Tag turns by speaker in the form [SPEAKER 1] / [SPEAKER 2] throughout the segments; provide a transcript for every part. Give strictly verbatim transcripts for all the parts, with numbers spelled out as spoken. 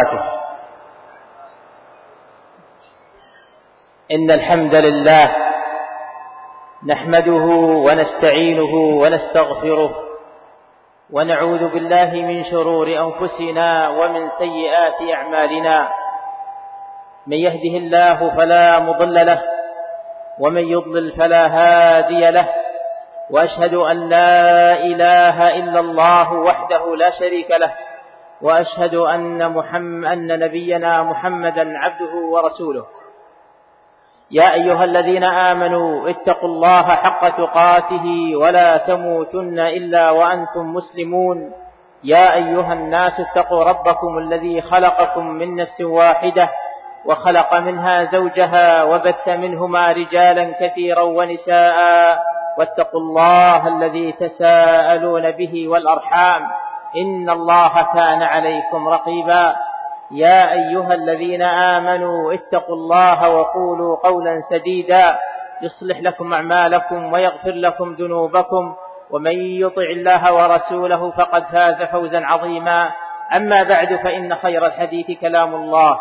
[SPEAKER 1] إن الحمد لله نحمده ونستعينه ونستغفره ونعوذ بالله من شرور أنفسنا ومن سيئات أعمالنا. من يهده الله فلا مضل له ومن يضلل فلا هادي له، وأشهد أن لا إله إلا الله وحده لا شريك له، وأشهد أن, محمد أن نبينا محمدا عبده ورسوله. يا أيها الذين آمنوا اتقوا الله حق تقاته ولا تموتن إلا وأنتم مسلمون. يا أيها الناس اتقوا ربكم الذي خلقكم من نفس واحدة وخلق منها زوجها وبث منهما رجالا كثيرا ونساء، واتقوا الله الذي تساءلون به والأرحام إن الله كان عليكم رقيبا. يا أيها الذين آمنوا اتقوا الله وقولوا قولا سديدا يصلح لكم أعمالكم ويغفر لكم ذنوبكم، ومن يطع الله ورسوله فقد فاز فوزا عظيما. أما بعد، فإن خير الحديث كلام الله،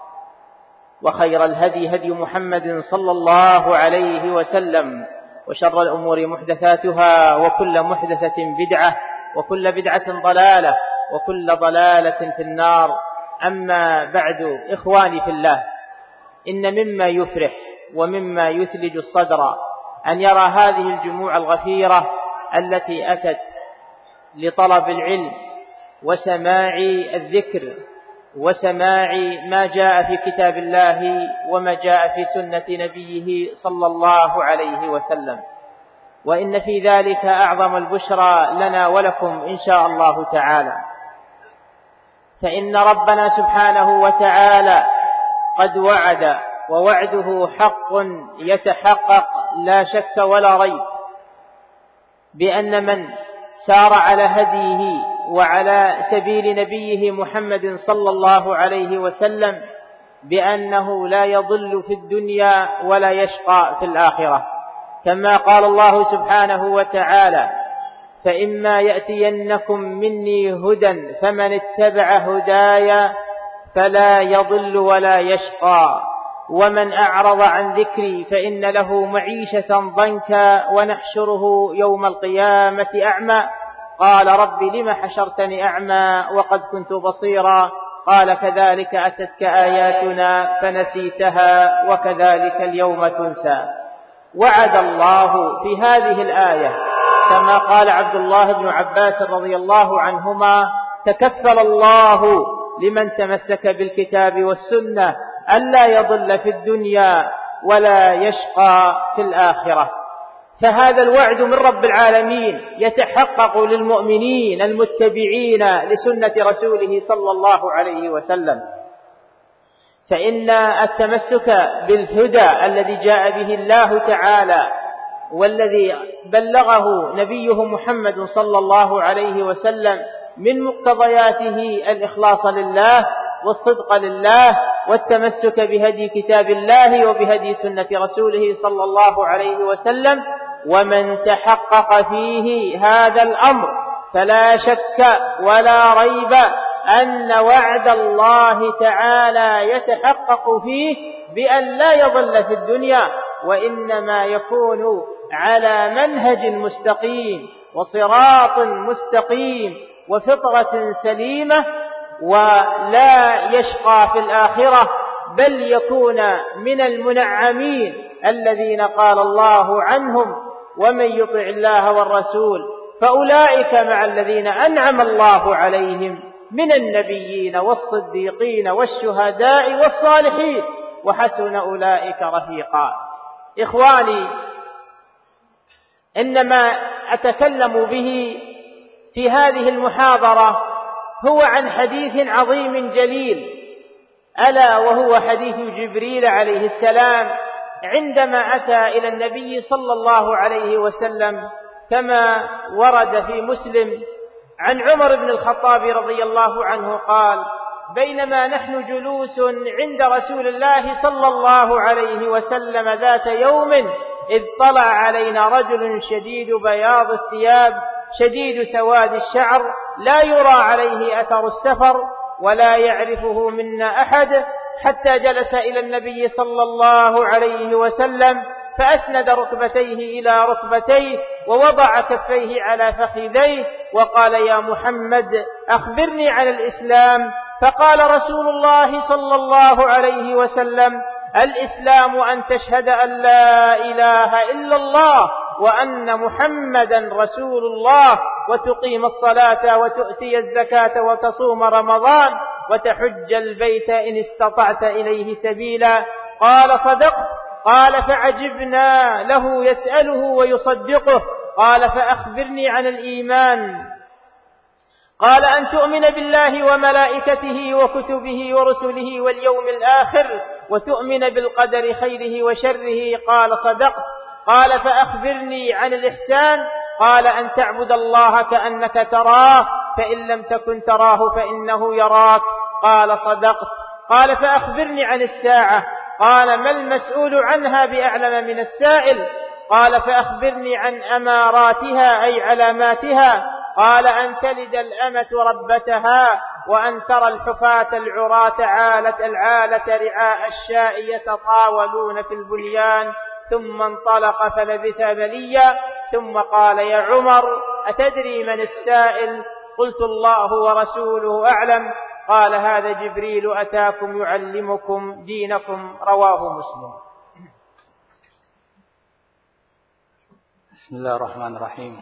[SPEAKER 1] وخير الهدي هدي محمد صلى الله عليه وسلم، وشر الأمور محدثاتها، وكل محدثة بدعة، وكل بدعة ضلالة، وكل ضلالة في النار. أما بعد، إخواني في الله، إن مما يفرح ومما يثلج الصدر أن يرى هذه الجموع الغفيرة التي أتت لطلب العلم وسماع الذكر وسماع ما جاء في كتاب الله وما جاء في سنة نبيه صلى الله عليه وسلم، وإن في ذلك أعظم البشرى لنا ولكم إن شاء الله تعالى. فإن ربنا سبحانه وتعالى قد وعد، ووعده حق يتحقق لا شك ولا ريب، بأن من سار على هديه وعلى سبيل نبيه محمد صلى الله عليه وسلم بأنه لا يضل في الدنيا ولا يشقى في الآخرة، كما قال الله سبحانه وتعالى: فإما يأتينكم مني هدى فمن اتبع هدايا فلا يضل ولا يشقى، ومن أعرض عن ذكري فإن له معيشة ضنكا ونحشره يوم القيامة أعمى. قال رب لم حشرتني أعمى وقد كنت بصيرا؟ قال كذلك أتتك آياتنا فنسيتها وكذلك اليوم تنسى. وعد الله في هذه الآية كما قال عبد الله بن عباس رضي الله عنهما: تكفل الله لمن تمسك بالكتاب والسنة ألا يضل في الدنيا ولا يشقى في الآخرة. فهذا الوعد من رب العالمين يتحقق للمؤمنين المتبعين لسنة رسوله صلى الله عليه وسلم، فإن التمسك بالهدى الذي جاء به الله تعالى والذي بلغه نبيه محمد صلى الله عليه وسلم من مقتضياته الإخلاص لله والصدق لله والتمسك بهدي كتاب الله وبهدي سنة رسوله صلى الله عليه وسلم. ومن تحقق فيه هذا الأمر فلا شك ولا ريب أن وعد الله تعالى يتحقق فيه بأن لا يضل في الدنيا، وإنما يكون على منهج مستقيم وصراط مستقيم وفطرة سليمة، ولا يشقى في الآخرة، بل يكون من المنعمين الذين قال الله عنهم: ومن يطع الله والرسول فأولئك مع الذين أنعم الله عليهم من النبيين والصديقين والشهداء والصالحين وحسن أولئك رفيقا. إخواني، إنما أتكلم به في هذه المحاضرة هو عن حديث عظيم جليل، ألا وهو حديث جبريل عليه السلام عندما أتى إلى النبي صلى الله عليه وسلم، كما ورد في مسلم عن عمر بن الخطاب رضي الله عنه قال: بينما نحن جلوس عند رسول الله صلى الله عليه وسلم ذات يوم إذ طلع علينا رجل شديد بياض الثياب شديد سواد الشعر لا يرى عليه أثر السفر، ولا يعرفه منا أحد، حتى جلس إلى النبي صلى الله عليه وسلم فأسند ركبتيه إلى ركبتيه ووضع كفيه على فخذيه وقال: يا محمد أخبرني عن الإسلام. فقال رسول الله صلى الله عليه وسلم: الإسلام أن تشهد أن لا إله إلا الله وأن محمدا رسول الله، وتقيم الصلاة وتؤتي الزكاة وتصوم رمضان وتحج البيت إن استطعت إليه سبيلا. قال: صدقت. قال: فعجبنا له يسأله ويصدقه. قال: فأخبرني عن الإيمان. قال: أن تؤمن بالله وملائكته وكتبه ورسله واليوم الآخر وتؤمن بالقدر خيره وشره. قال: صدقت. قال: فأخبرني عن الإحسان. قال: أن تعبد الله كأنك تراه فإن لم تكن تراه فإنه يراك. قال: صدقت. قال: فأخبرني عن الساعة. قال: ما المسؤول عنها بأعلم من السائل. قال: فأخبرني عن أماراتها أي علاماتها. قال: أن تلد الأمة ربتها وأن ترى الحفاة العراة عالة العالة رعاء الشاء يتطاولون في البنيان. ثم انطلق فلبث بليا، ثم قال: يا عمر أتدري من السائل؟ قلت: الله ورسوله أعلم. قال: هذا جبريل أتاكم يعلمكم دينكم. رواه مسلم.
[SPEAKER 2] Bismillahirrahmanirrahim.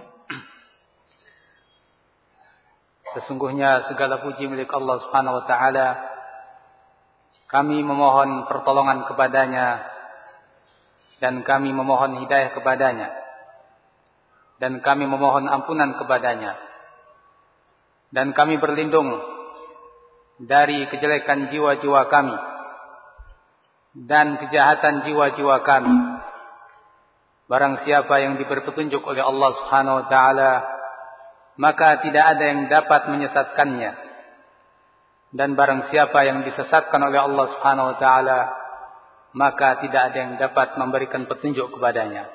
[SPEAKER 2] Sesungguhnya segala puji milik Allah Subhanahu wa taala. Kami memohon pertolongan kepadanya dan kami memohon hidayah kepadanya dan kami memohon ampunan kepadanya dan kami berlindung dari kejelekan jiwa-jiwa kami dan kejahatan jiwa-jiwa kami. Barang siapa yang diberi petunjuk oleh Allah Subhanahu wa taala, maka tidak ada yang dapat menyesatkannya. Dan barang siapa yang disesatkan oleh Allah Subhanahu wa taala, maka tidak ada yang dapat memberikan petunjuk kepadanya.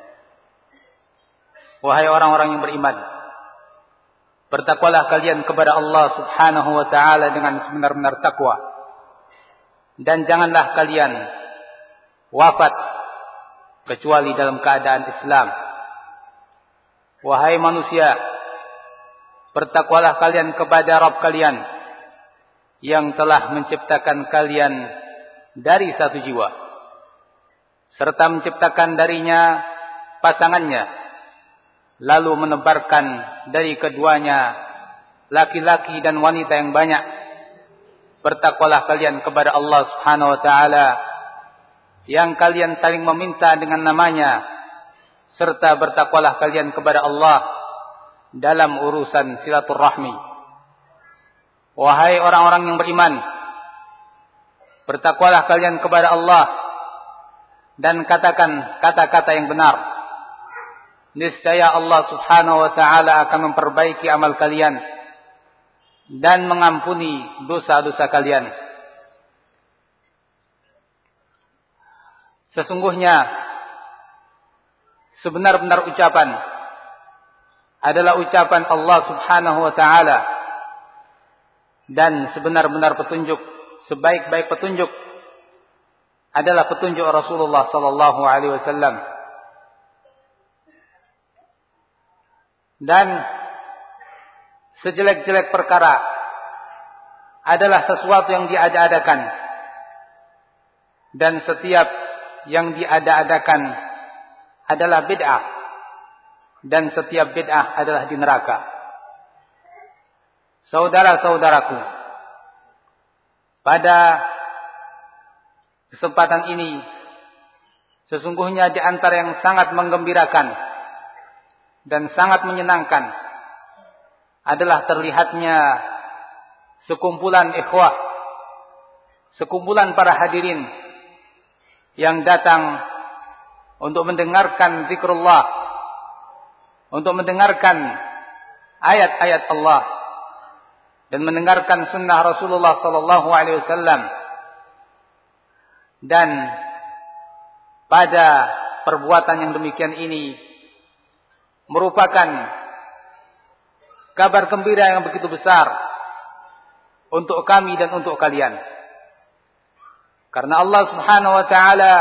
[SPEAKER 2] Wahai orang-orang yang beriman, bertakwalah kalian kepada Allah Subhanahu wa taala dengan sebenar-benar takwa. Dan janganlah kalian wafat kecuali dalam keadaan Islam. Wahai manusia, bertakwalah kalian kepada Rabb kalian yang telah menciptakan kalian dari satu jiwa, serta menciptakan darinya pasangannya, lalu menebarkan dari keduanya laki-laki dan wanita yang banyak. Bertakwalah kalian kepada Allah Subhanahu wa taala yang kalian saling meminta dengan namanya, serta bertakwalah kalian kepada Allah dalam urusan silaturahmi. Wahai orang-orang yang beriman, bertakwalah kalian kepada Allah dan katakan kata-kata yang benar. Niscaya Allah Subhanahu wa taala akan memperbaiki amal kalian dan mengampuni dosa-dosa kalian. Sesungguhnya sebenar-benar ucapan adalah ucapan Allah Subhanahu wa taala, dan sebenar-benar petunjuk, sebaik-baik petunjuk adalah petunjuk Rasulullah sallallahu alaihi wasallam. Dan sejelek-jelek perkara adalah sesuatu yang diada-adakan, dan setiap yang diada-adakan adalah bid'ah, dan setiap bid'ah adalah di neraka. Saudara-saudaraku, pada kesempatan ini sesungguhnya di antara yang sangat menggembirakan dan sangat menyenangkan adalah terlihatnya sekumpulan ikhwah, sekumpulan para hadirin yang datang untuk mendengarkan zikrullah, untuk mendengarkan ayat-ayat Allah dan mendengarkan sunnah Rasulullah sallallahu alaihi wasallam. Dan pada perbuatan yang demikian ini merupakan kabar gembira yang begitu besar untuk kami dan untuk kalian. Karena Allah Subhanahu wa taala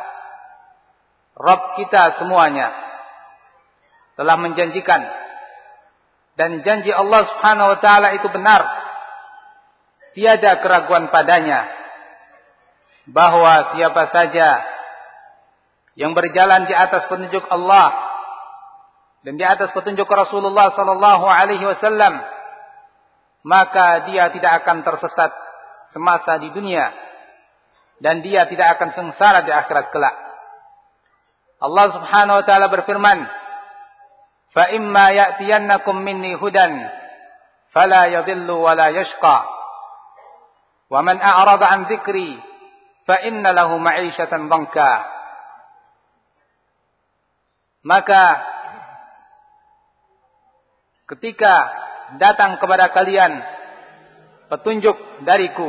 [SPEAKER 2] Rabb kita semuanya telah menjanjikan, dan janji Allah Subhanahu wa taala itu benar. Tiada keraguan padanya bahwa siapa saja yang berjalan di atas petunjuk Allah dan di atas petunjuk Rasulullah sallallahu alaihi wasallam, maka dia tidak akan tersesat semasa di dunia dan dia tidak akan sengsara di akhirat kelak. Allah Subhanahu wa taala berfirman, "Fa imma ya'tiyannakum minni hudan fala yadhillu wa la yashqa. Wa man a'rada 'an dzikri fa inna lahu ma'isyatan dhanka." Maka ketika datang kepada kalian petunjuk dariku,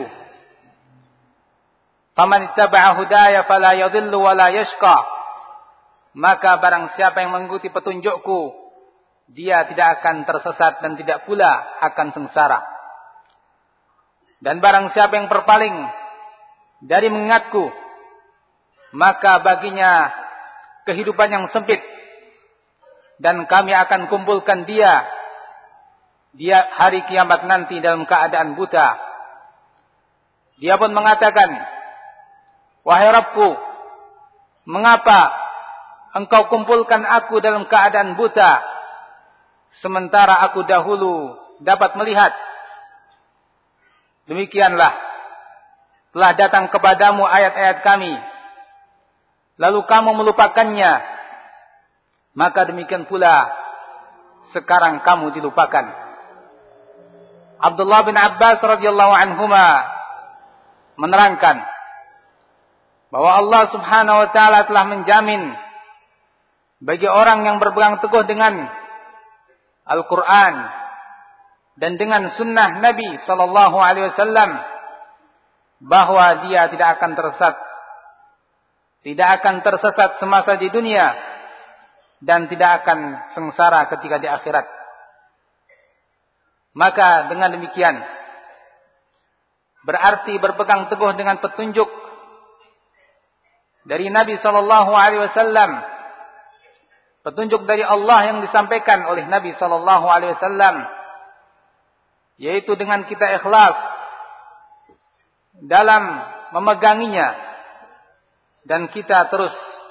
[SPEAKER 2] faman ittaba'a hudaya fala yadhillu wa la yashqa, maka barang siapa yang mengikuti petunjukku, dia tidak akan tersesat dan tidak pula akan sengsara. Dan barang siapa yang berpaling dari mengingatku, maka baginya kehidupan yang sempit, dan kami akan kumpulkan dia dia hari kiamat nanti dalam keadaan buta. Dia pun mengatakan, "Wahai Rabbku, mengapa engkau kumpulkan aku dalam keadaan buta, sementara aku dahulu dapat melihat?" Demikianlah telah datang kepadamu ayat-ayat kami, lalu kamu melupakannya, maka demikian pula sekarang kamu dilupakan. Abdullah bin Abbas radhiyallahu anhuma menerangkan bahwa Allah Subhanahu wa taala telah menjamin bagi orang yang berpegang teguh dengan Al-Quran dan dengan sunnah Nabi sallallahu alaihi wasallam, bahwa dia tidak akan tersesat, tidak akan tersesat semasa di dunia, dan tidak akan sengsara ketika di akhirat. Maka dengan demikian berarti berpegang teguh dengan petunjuk dari Nabi sallallahu alaihi wasallam, petunjuk dari Allah yang disampaikan oleh Nabi sallallahu alaihi wasallam, yaitu dengan kita ikhlas dalam memeganginya dan kita terus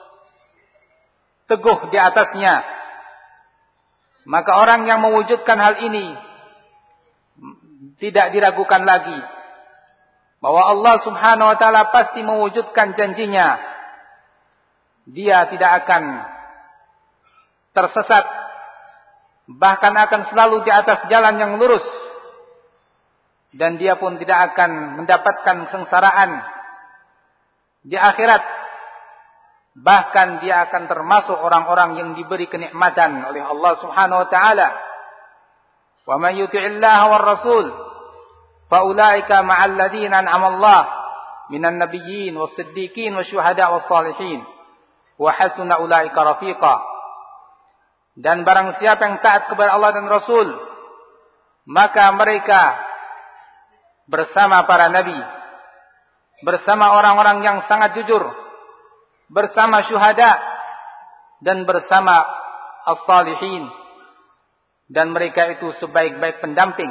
[SPEAKER 2] teguh di atasnya, maka orang yang mewujudkan hal ini tidak diragukan lagi bahwa Allah Subhanahu wa taala pasti mewujudkan janjinya. Dia tidak akan tersesat, bahkan akan selalu di atas jalan yang lurus, dan dia pun tidak akan mendapatkan kesengsaraan di akhirat. Bahkan dia akan termasuk orang-orang yang diberi kenikmatan oleh Allah Subhanahu wa taala. Wa may yuti'illaha war rasul fa ulaika ma'al ladzina an'ama Allah minan nabiyyin was siddiqin wasyuhada was salihin wa hasuna ulaika rafiqa. Dan barang siapa yang taat kepada Allah dan Rasul, maka mereka bersama para nabi, bersama orang-orang yang sangat jujur, bersama syuhada, dan bersama as-salihin, dan mereka itu sebaik-baik pendamping.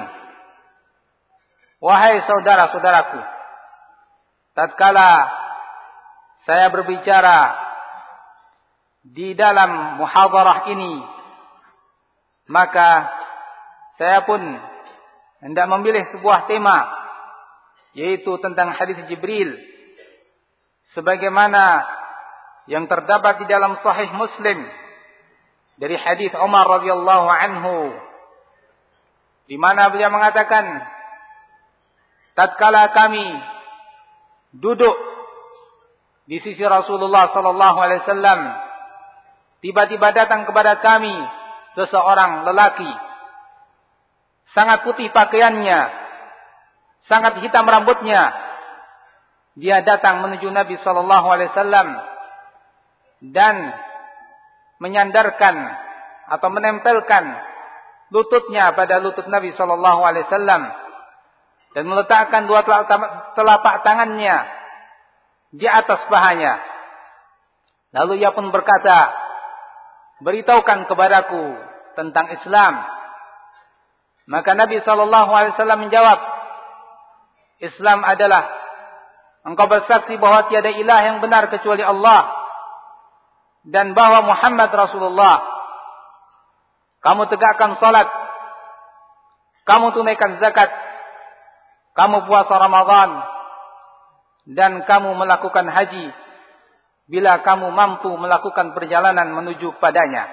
[SPEAKER 2] Wahai saudara-saudaraku, tatkala saya berbicara di dalam muhadarah ini, maka saya pun hendak memilih sebuah tema, yaitu tentang hadis Jibril, sebagaimana yang terdapat di dalam Sahih Muslim dari hadis Umar radhiyallahu anhu, di mana beliau mengatakan, tatkala kami duduk di sisi Rasulullah sallallahu alaihi wasallam, tiba-tiba datang kepada kami seseorang lelaki, sangat putih pakaiannya, sangat hitam rambutnya. Dia datang menuju Nabi sallallahu alaihi wasallam dan menyandarkan atau menempelkan lututnya pada lutut Nabi sallallahu alaihi wasallam. dan meletakkan dua telapak tangannya di atas pahanya. Lalu ia pun berkata, beritahukan kepadaku tentang Islam. Maka Nabi sallallahu alaihi wasallam menjawab, Islam adalah engkau bersaksi bahwa tiada ilah yang benar kecuali Allah dan bahwa Muhammad Rasulullah. Kamu tegakkan salat, kamu tunaikan zakat, kamu puasa Ramadan, dan kamu melakukan haji bila kamu mampu melakukan perjalanan menuju padanya.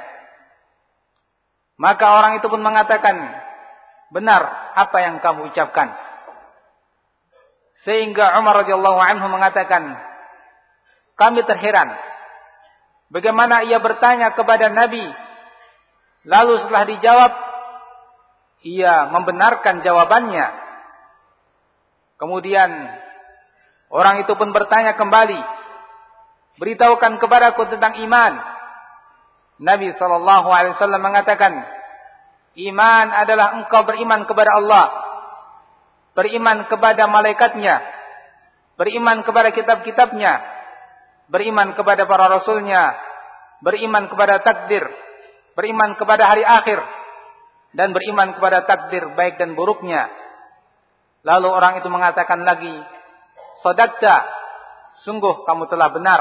[SPEAKER 2] Maka orang itu pun mengatakan, benar apa yang kamu ucapkan. Sehingga Umar radhiyallahu anhu mengatakan, kami terheran bagaimana ia bertanya kepada Nabi, lalu setelah dijawab ia membenarkan jawabannya. Kemudian orang itu pun bertanya kembali, beritahukan kepadaku tentang iman. Nabi sallallahu alaihi wasallam mengatakan, iman adalah engkau beriman kepada Allah, beriman kepada malaikatnya, beriman kepada kitab-kitabnya, beriman kepada para rasulnya, beriman kepada takdir, beriman kepada hari akhir, dan beriman kepada takdir baik dan buruknya. Lalu orang itu mengatakan lagi, shadaqta, sungguh kamu telah benar.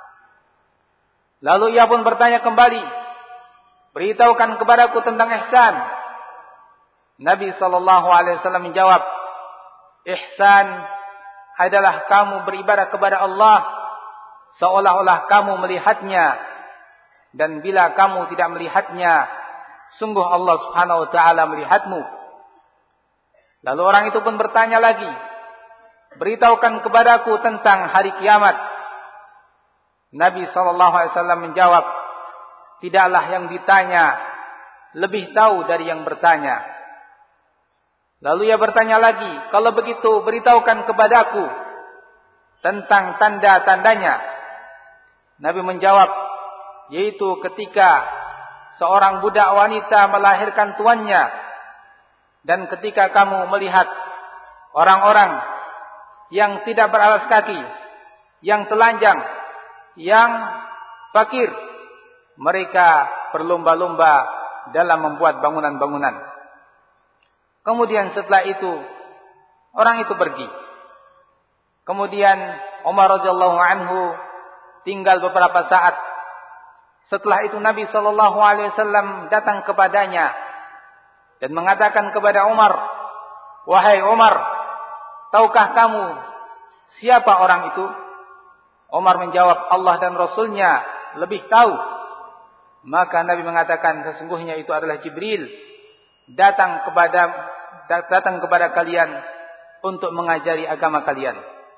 [SPEAKER 2] Lalu ia pun bertanya kembali, beritahukan kepadaku tentang ihsan. Nabi sallallahu alaihi wasallam menjawab, ihsan adalah kamu beribadah kepada Allah seolah-olah kamu melihatnya, dan bila kamu tidak melihatnya, sungguh Allah Subhanahu wa taala melihatmu. Lalu orang itu pun bertanya lagi, beritahukan kepadaku tentang hari kiamat. Nabi sallallahu alaihi wasallam menjawab, tidaklah yang ditanya lebih tahu dari yang bertanya. Lalu ia bertanya lagi, kalau begitu beritahukan kepadaku tentang tanda-tandanya. Nabi menjawab, yaitu ketika seorang budak wanita melahirkan tuannya, dan ketika kamu melihat orang-orang yang tidak beralas kaki, yang telanjang, yang fakir, mereka berlomba-lomba dalam membuat bangunan-bangunan. Kemudian setelah itu orang itu pergi. Kemudian Umar radhiyallahu anhu tinggal beberapa saat. Setelah itu Nabi sallallahu alaihi wasallam datang kepadanya dan mengatakan kepada Umar, wahai Umar, tahukah kamu siapa orang itu? Umar menjawab, Allah dan Rasulnya lebih tahu. Maka Nabi mengatakan, sesungguhnya itu adalah Jibril, datang kepada datang kepada kalian untuk mengajari agama kalian.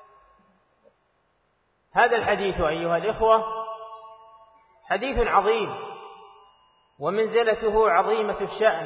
[SPEAKER 1] هذا الحديث أيها الإخوة حديث عظيم ومنزلته عظيمة الشأن،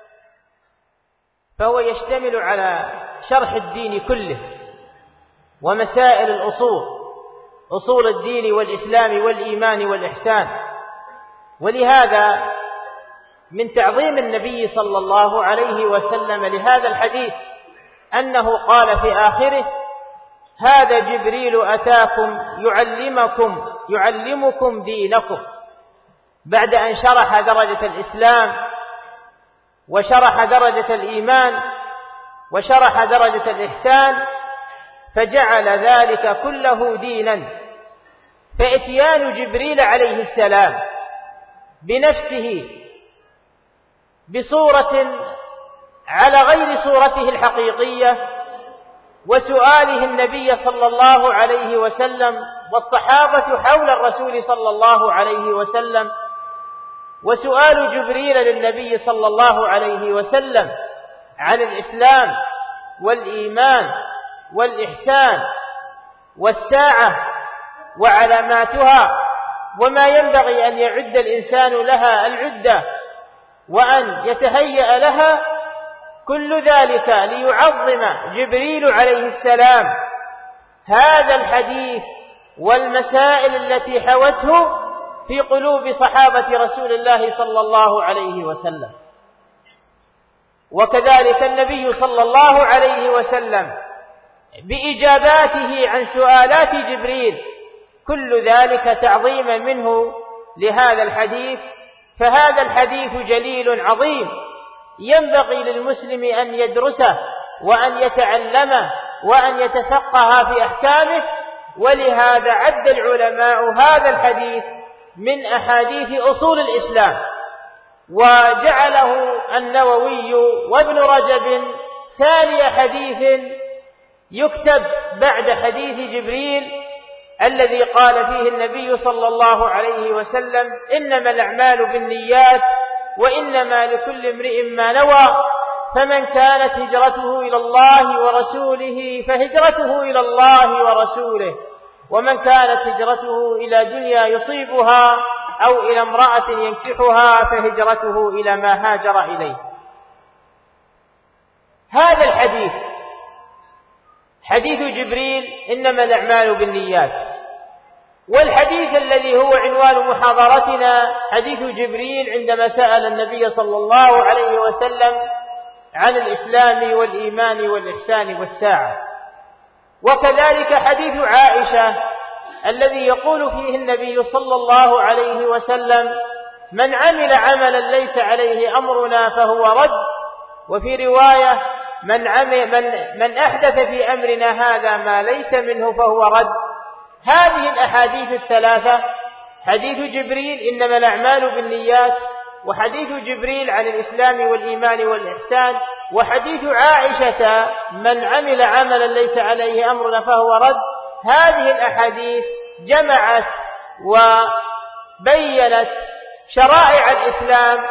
[SPEAKER 1] فهو يشتمل على شرح الدين كله ومسائل الأصول، أصول الدين والإسلام والإيمان والإحسان. ولهذا من تعظيم النبي صلى الله عليه وسلم لهذا الحديث أنه قال في آخره: هذا جبريل أتاكم يعلمكم يعلمكم دينكم، بعد أن شرح درجة الإسلام وشرح درجة الإيمان وشرح درجة الإحسان، فجعل ذلك كله دينا. فإتيان جبريل عليه السلام بنفسه بصورة على غير صورته الحقيقية، وسؤاله النبي صلى الله عليه وسلم والصحابة حول الرسول صلى الله عليه وسلم، وسؤال جبريل للنبي صلى الله عليه وسلم عن الإسلام والإيمان والإحسان والساعة وعلاماتها وما ينبغي أن يعد الإنسان لها العدة وأن يتهيأ لها، كل ذلك ليعظم جبريل عليه السلام هذا الحديث والمسائل التي حوته في قلوب صحابة رسول الله صلى الله عليه وسلم. وكذلك النبي صلى الله عليه وسلم بإجاباته عن سؤالات جبريل، كل ذلك تعظيما منه لهذا الحديث. فهذا الحديث جليل عظيم ينبغي للمسلم أن يدرسه وأن يتعلمه وأن يتفقه في أحكامه، ولهذا عد العلماء هذا الحديث من أحاديث أصول الإسلام، وجعله النووي وابن رجب ثاني حديث يكتب بعد حديث جبريل الذي قال فيه النبي صلى الله عليه وسلم: إنما الأعمال بالنيات وإنما لكل امرئ ما نوى، فمن كانت هجرته إلى الله ورسوله فهجرته إلى الله ورسوله، ومن كانت هجرته إلى دنيا يصيبها أو إلى امرأة ينكحها فهجرته إلى ما هاجر إليه. هذا الحديث حديث جبريل إنما الأعمال بالنيات، والحديث الذي هو عنوان محاضرتنا حديث جبريل عندما سأل النبي صلى الله عليه وسلم عن الإسلام والإيمان والإحسان والساعة. وكذلك حديث عائشة الذي يقول فيه النبي صلى الله عليه وسلم: من عمل عملا ليس عليه أمرنا فهو رد، وفي رواية: من, عمل من, من أحدث في أمرنا هذا ما ليس منه فهو رد. هذه الأحاديث الثلاثة، حديث جبريل إنما الأعمال بالنيات، وحديث جبريل عن الإسلام والإيمان والإحسان، وحديث عائشة من عمل عملا ليس عليه أمرنا فهو رد، هذه الأحاديث جمعت وبينت شرائع الإسلام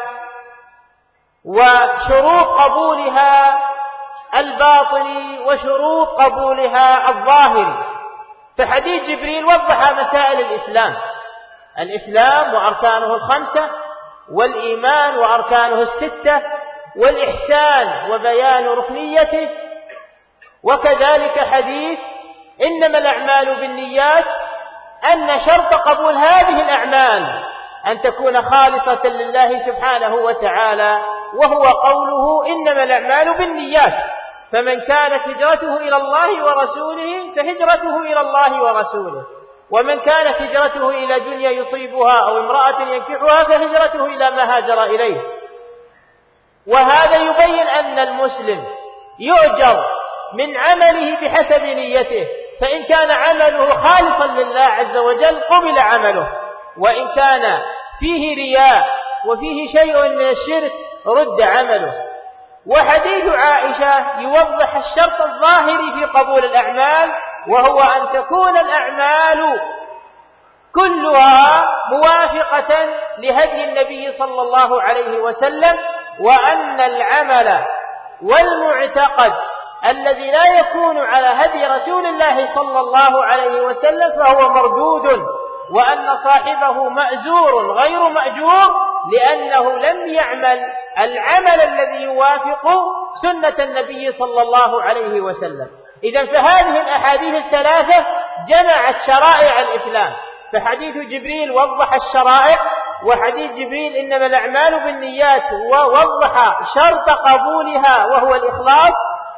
[SPEAKER 1] وشروط قبولها الباطني وشروط قبولها الظاهري. فحديث جبريل وضح مسائل الإسلام، الإسلام وأركانه الخمسة، والإيمان وأركانه الستة، والإحسان وبيان ركنيته. وكذلك حديث إنما الأعمال بالنيات، أن شرط قبول هذه الأعمال أن تكون خالصة لله سبحانه وتعالى، وهو قوله إنما الأعمال بالنيات، فمن كانت هجرته إلى الله ورسوله فهجرته إلى الله ورسوله، ومن كانت هجرته إلى دنيا يصيبها أو امرأة ينكحها فهجرته إلى ما هاجر إليه. وهذا يبين أن المسلم يؤجر من عمله بحسب نيته، فإن كان عمله خالصا لله عز وجل قبل عمله، وإن كان فيه رياء وفيه شيء من الشرك رد عمله. وحديث عائشة يوضح الشرط الظاهري في قبول الأعمال، وهو أن تكون الأعمال كلها موافقة لهدي النبي صلى الله عليه وسلم، وأن العمل والمعتقد الذي لا يكون على هدي رسول الله صلى الله عليه وسلم فهو مردود، وأن صاحبه مأزور غير مأجور، لأنه لم يعمل العمل الذي يوافق سنة النبي صلى الله عليه وسلم. إذن فهذه الأحاديث الثلاثة جمعت شرائع الإسلام، فحديث جبريل وضح الشرائع، وحديث جبريل إنما الأعمال بالنيات ووضح شرط قبولها وهو الإخلاص،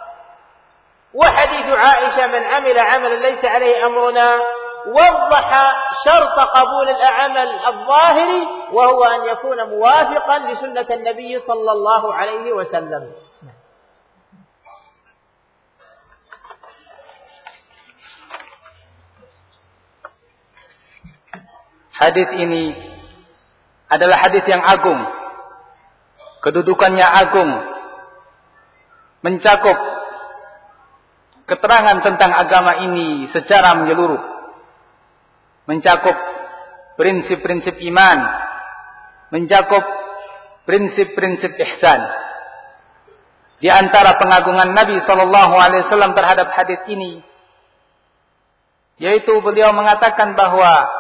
[SPEAKER 1] وحديث عائشة من عمل عملا ليس عليه أمرنا وضح شرط قبول العمل الظاهري، وهو أن يكون موافقا لسنة النبي صلى الله عليه وسلم.
[SPEAKER 2] Hadis ini adalah hadis yang agung, kedudukannya agung, mencakup keterangan tentang agama ini secara menyeluruh, mencakup prinsip-prinsip iman, mencakup prinsip-prinsip ihsan. Di antara pengagungan Nabi sallallahu alaihi wasallam terhadap hadis ini, yaitu beliau mengatakan bahwa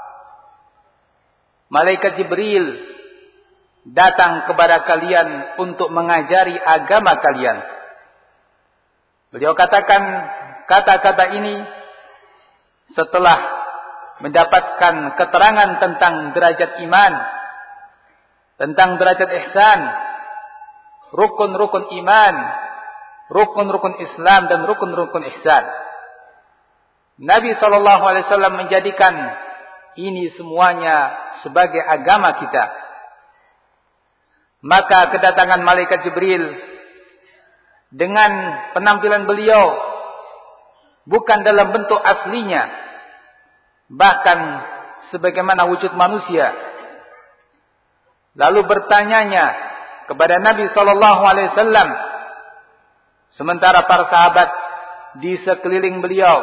[SPEAKER 2] malaikat Jibril datang kepada kalian untuk mengajari agama kalian. Beliau katakan kata-kata ini setelah mendapatkan keterangan tentang derajat iman, tentang derajat ihsan, rukun-rukun iman, rukun-rukun Islam, dan rukun-rukun ihsan. Nabi shallallahu alaihi wasallam menjadikan ini semuanya sebagai agama kita. Maka kedatangan malaikat Jibril dengan penampilan beliau bukan dalam bentuk aslinya, bahkan sebagaimana wujud manusia, lalu bertanyanya kepada Nabi shallallahu alaihi wasallam, sementara para sahabat di sekeliling beliau.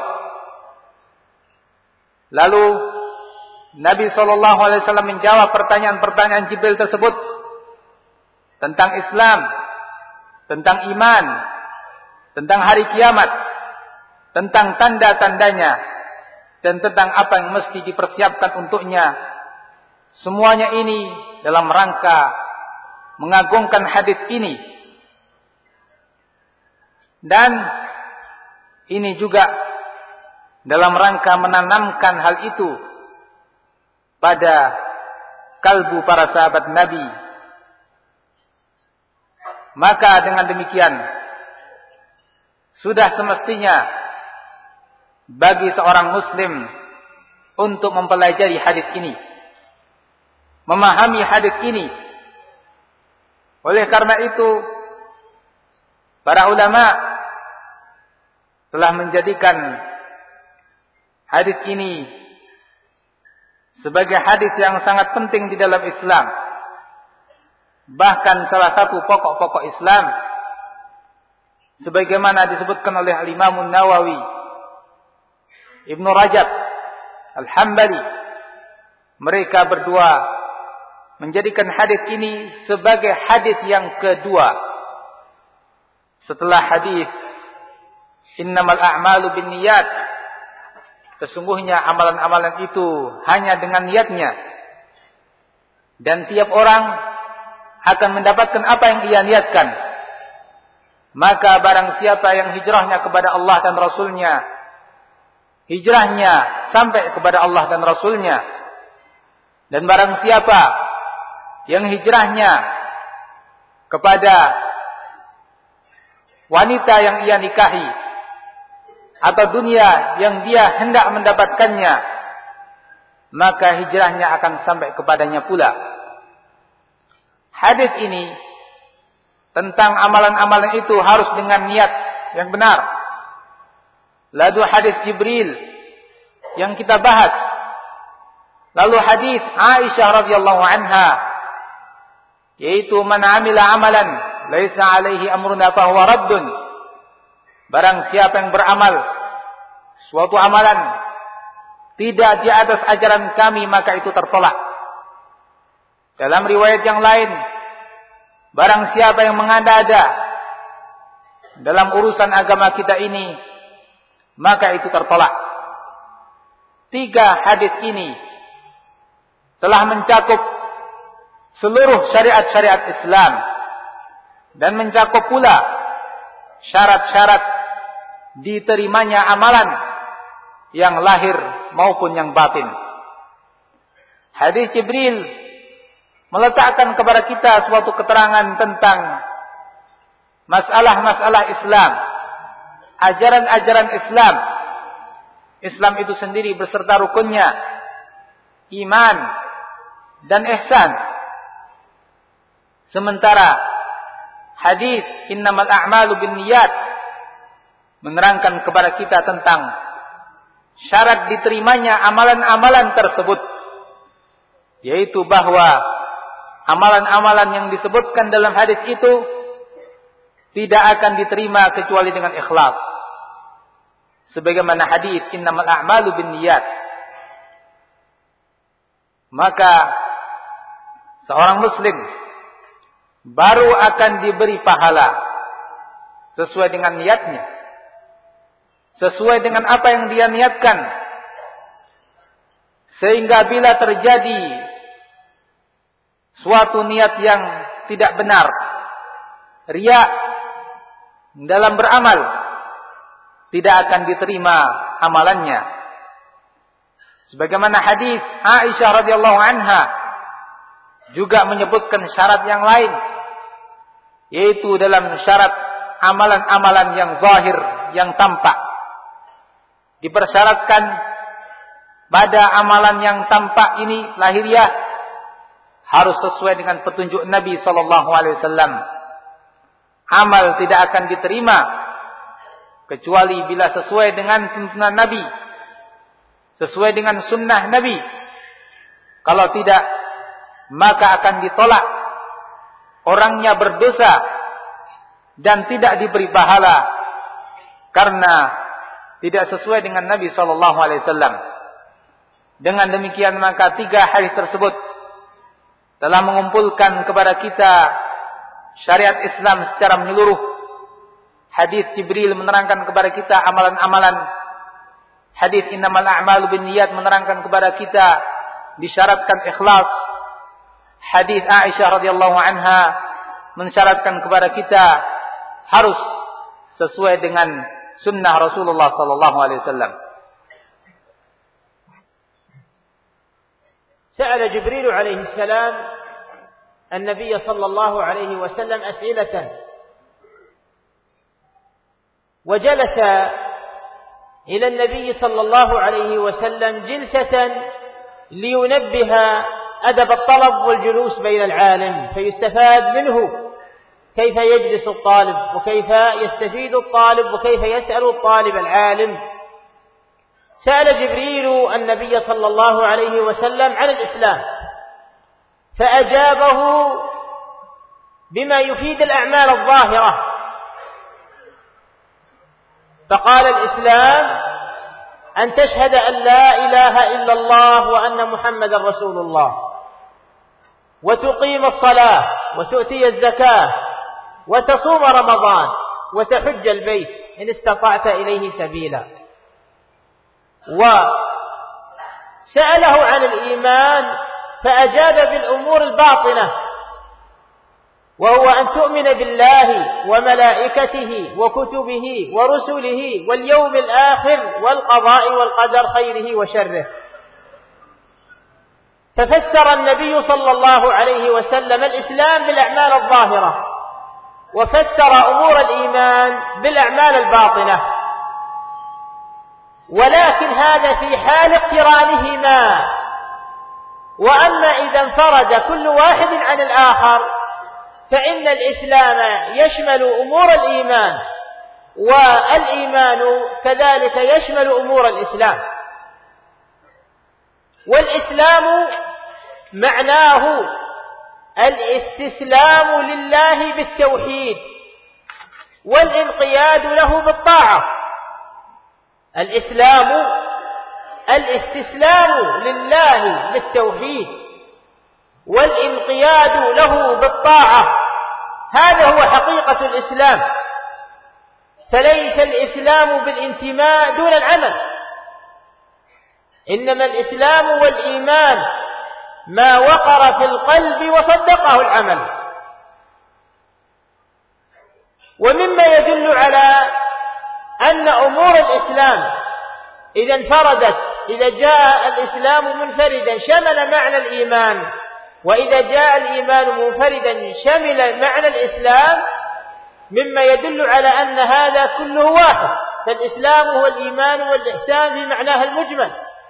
[SPEAKER 2] Lalu Nabi shallallahu alaihi wasallam menjawab pertanyaan-pertanyaan Jibril tersebut tentang Islam, tentang iman, tentang hari kiamat, tentang tanda-tandanya, dan tentang apa yang mesti dipersiapkan untuknya. Semuanya ini dalam rangka mengagungkan hadis ini. Dan ini juga dalam rangka menanamkan hal itu pada kalbu para sahabat Nabi. Maka dengan demikian sudah semestinya bagi seorang muslim untuk mempelajari hadis ini, memahami hadis ini. Oleh karena itu para ulama telah menjadikan hadis ini sebagai hadis yang sangat penting di dalam Islam. Bahkan salah satu pokok-pokok Islam, sebagaimana disebutkan oleh Al-Imam Nawawi, Ibnu Rajab, Al-Hambali, mereka berdua menjadikan hadis ini sebagai hadis yang kedua setelah hadis innamal a'malu binniyat, sesungguhnya amalan-amalan itu hanya dengan niatnya, dan tiap orang akan mendapatkan apa yang ia niatkan. Maka barang siapa yang hijrahnya kepada Allah dan Rasulnya, hijrahnya sampai kepada Allah dan Rasulnya. Dan barang siapa yang hijrahnya kepada wanita yang ia nikahi, atau dunia yang dia hendak mendapatkannya, maka hijrahnya akan sampai kepadanya pula. Hadis ini tentang amalan-amalan itu harus dengan niat yang benar. Lalu hadis Jibril yang kita bahas. Lalu hadis Aisyah radhiyallahu anha, yaitu man amila amalan laisa alaihi amruna fahuwa raddun. Barang siapa yang beramal suatu amalan tidak di atas ajaran kami, maka itu tertolak. Dalam riwayat yang lain, barang siapa yang mengada-ada dalam urusan agama kita ini, maka itu tertolak. Tiga hadis ini telah mencakup seluruh syariat-syariat Islam dan mencakup pula syarat-syarat diterimanya amalan yang lahir maupun yang batin. Hadis Jibril meletakkan kepada kita suatu keterangan tentang masalah-masalah Islam, ajaran-ajaran Islam. Islam itu sendiri beserta rukunnya, iman dan ihsan. Sementara hadis innamal a'malu binniyat menerangkan kepada kita tentang syarat diterimanya amalan-amalan tersebut, yaitu bahwa amalan-amalan yang disebutkan dalam hadis itu tidak akan diterima kecuali dengan ikhlas. Sebagaimana hadis innamal a'malu binniyat. Maka seorang muslim baru akan diberi pahala sesuai dengan niatnya, sesuai dengan apa yang dia niatkan. Sehingga bila terjadi suatu niat yang tidak benar, riya dalam beramal, tidak akan diterima amalannya. Sebagaimana hadis Aisyah radhiyallahu anha juga menyebutkan syarat yang lain, yaitu dalam syarat amalan-amalan yang zahir, yang tampak. Dipersyaratkan pada amalan yang tampak ini lahiriah harus sesuai dengan petunjuk Nabi sallallahu alaihi wasallam. Amal tidak akan diterima kecuali bila sesuai dengan tuntunan Nabi, sesuai dengan sunnah Nabi. Kalau tidak, maka akan ditolak. Orangnya berdosa dan tidak diberi pahala karena tidak sesuai dengan Nabi sallallahu alaihi wasallam. Dengan demikian maka tiga hadis tersebut telah mengumpulkan kepada kita syariat Islam secara menyeluruh. Hadis Jibril menerangkan kepada kita amalan-amalan. Hadis innamal a'malu binniyat menerangkan kepada kita disyaratkan ikhlas. Hadis Aisyah radhiyallahu anha mensyaratkan kepada kita harus sesuai dengan sunnah Rasulullah sallallahu alaihi wasallam.
[SPEAKER 1] سأل جبريل عليه السلام النبي صلى الله عليه وسلم أسئلة، وجلس إلى النبي صلى الله عليه وسلم جلسة لينبه أدب الطلب والجلوس بين العالم، فيستفاد منه كيف يجلس الطالب وكيف يستفيد الطالب وكيف يسأل الطالب العالم. سأل جبريل النبي صلى الله عليه وسلم عن الإسلام، فأجابه بما يفيد الأعمال الظاهرة، فقال الإسلام أن تشهد أن لا إله إلا الله وأن محمدا رسول الله، وتقيم الصلاة وتؤتي الزكاة وتصوم رمضان وتحج البيت إن استطعت إليه سبيلا. وسأله عن الإيمان فأجاب بالأمور الباطنة، وهو أن تؤمن بالله وملائكته وكتبه ورسله واليوم الآخر والقضاء والقدر خيره وشره. ففسر النبي صلى الله عليه وسلم الإسلام بالأعمال الظاهرة، وفسر أمور الإيمان بالأعمال الباطنة، ولكن هذا في حال اقترانهما. وأما إذا انفرد كل واحد عن الآخر فإن الإسلام يشمل أمور الإيمان، والإيمان كذلك يشمل أمور الإسلام. والإسلام معناه الاستسلام لله بالتوحيد والانقياد له بالطاعة. الإسلام الاستسلام لله بالتوحيد والانقياد له بالطاعة، هذا هو حقيقة الإسلام. فليس الإسلام بالانتماء دون العمل، إنما الإسلام والإيمان ما وقر في القلب وصدقه العمل. ومما يدل على أن أمور الإسلام إذا انفردت، إذا جاء الإسلام منفردا شمل معنى الإيمان، وإذا جاء الإيمان منفردا شمل معنى الإسلام، مما يدل على أن هذا كله واحد. فالإسلام هو الإيمان والإحسان في معناها المجمل،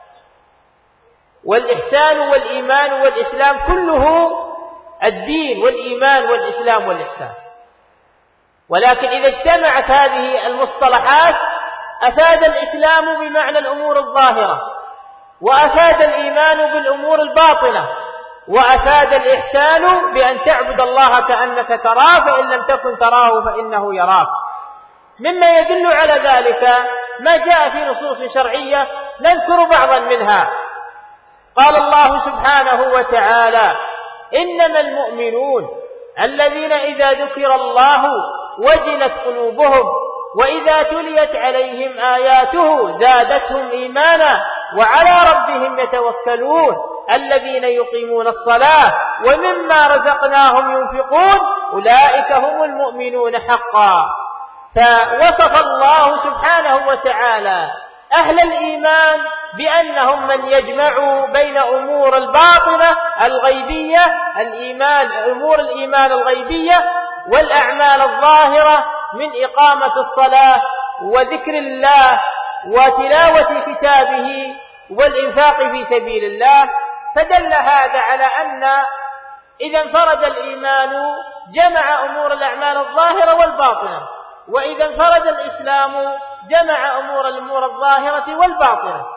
[SPEAKER 1] والإحسان والإيمان والإسلام كله الدين والإيمان والإسلام والإحسان. ولكن إذا اجتمعت هذه المصطلحات أفاد الإسلام بمعنى الأمور الظاهرة، وأفاد الإيمان بالأمور الباطنة، وأفاد الإحسان بأن تعبد الله كأنك تراه، فإن لم تكن تراه فإنه يراك. مما يدل على ذلك ما جاء في نصوص شرعية، نذكر بعضا منها. قال الله سبحانه وتعالى: إنما المؤمنون الذين إذا ذكر الله وجلت قلوبهم وإذا تليت عليهم آياته زادتهم إيمانا وعلى ربهم يتوكلون الذين يقيمون الصلاة ومما رزقناهم ينفقون أولئك هم المؤمنون حقا. فوصف الله سبحانه وتعالى أهل الإيمان بأنهم من يجمعوا بين أمور الباطنة الغيبية الإيمان أمور الإيمان الغيبية والأعمال الظاهرة من إقامة الصلاة وذكر الله وتلاوة كتابه والإنفاق في سبيل الله. فدل هذا على أن إذا انفرد الإيمان جمع أمور الأعمال الظاهرة والباطنة، وإذا انفرد الإسلام جمع أمور الأمور الظاهرة والباطنة.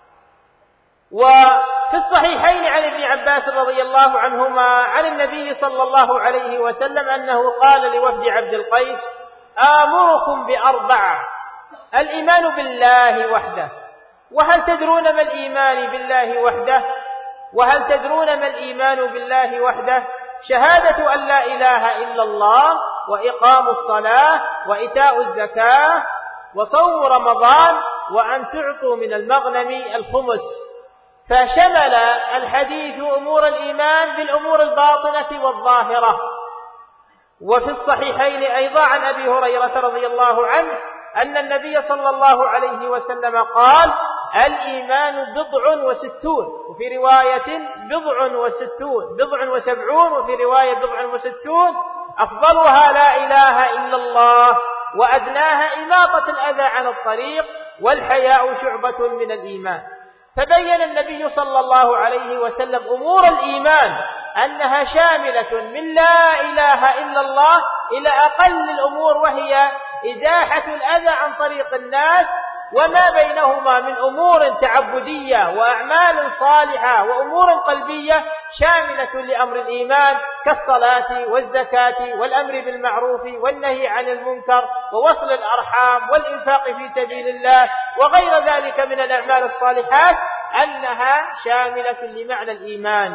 [SPEAKER 1] وفي الصحيحين عن ابن عباس رضي الله عنهما عن النبي صلى الله عليه وسلم أنه قال لوفد عبد القيس: آمركم بأربع: الإيمان بالله وحده. وهل تدرون ما الإيمان بالله وحده؟ وهل تدرون ما الإيمان بالله وحده؟ شهادة أن لا إله إلا الله، وإقام الصلاة، وإيتاء الزكاة، وصوم رمضان، وأن تعطوا من المغنم الخمس. فشمل الحديث أمور الإيمان بالأمور الباطنة والظاهرة. وفي الصحيحين أيضا عن أبي هريرة رضي الله عنه أن النبي صلى الله عليه وسلم قال: الإيمان بضع وستون، وفي رواية بضع وستون بضع وسبعون، وفي رواية بضع وستون، أفضلها لا إله إلا الله، وأدناها إماطة الأذى عن الطريق، والحياء شعبة من الإيمان. فبين النبي صلى الله عليه وسلم أمور الإيمان أنها شاملة من لا إله إلا الله إلى أقل الأمور، وهي إزاحة الأذى عن طريق الناس، وما بينهما من أمور تعبدية وأعمال صالحة وأمور قلبية شاملة لأمر الإيمان، كالصلاة والزكاة والأمر بالمعروف والنهي عن المنكر ووصل الأرحام والإنفاق في سبيل الله وغير ذلك من الأعمال الصالحات، أنها شاملة لمعنى الإيمان.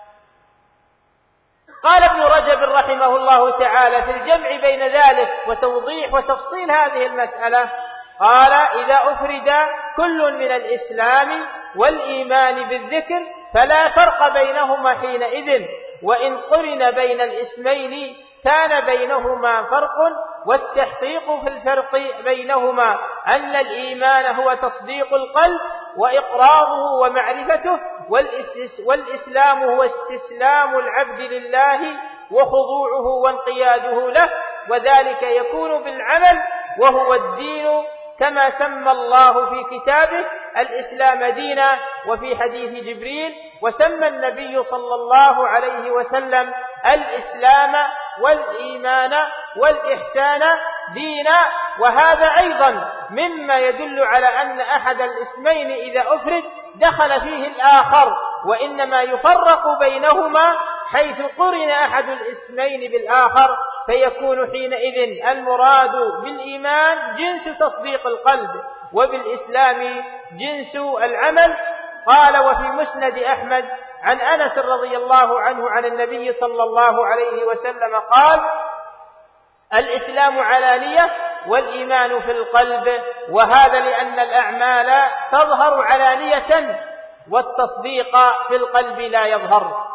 [SPEAKER 1] قال ابن رجب رحمه الله تعالى في الجمع بين ذلك وتوضيح وتفصيل هذه المسألة، قال: إذا أفرد كل من الإسلام والإيمان بالذكر فلا فرق بينهما حينئذ، وإن قرن بين الاسمين كان بينهما فرق، والتحقيق في الفرق بينهما أن الإيمان هو تصديق القلب وإقراره ومعرفته، والإسلام هو استسلام العبد لله وخضوعه وانقياده له، وذلك يكون بالعمل، وهو الدين كما سمى الله في كتابه الإسلام دينا، وفي حديث جبريل: وسمى النبي صلى الله عليه وسلم الإسلام والإيمان والإحسان دينا. وهذا أيضا مما يدل على أن أحد الاسمين إذا أفرد دخل فيه الآخر، وإنما يفرق بينهما حيث قرن أحد الاسمين بالآخر، فيكون حينئذ المراد بالإيمان جنس تصديق القلب، وبالإسلام جنس العمل. قال: وفي مسند أحمد عن أنس رضي الله عنه عن النبي صلى الله عليه وسلم قال: الإسلام علانية والإيمان في القلب، وهذا لأن الأعمال تظهر علانية والتصديق في القلب لا يظهر.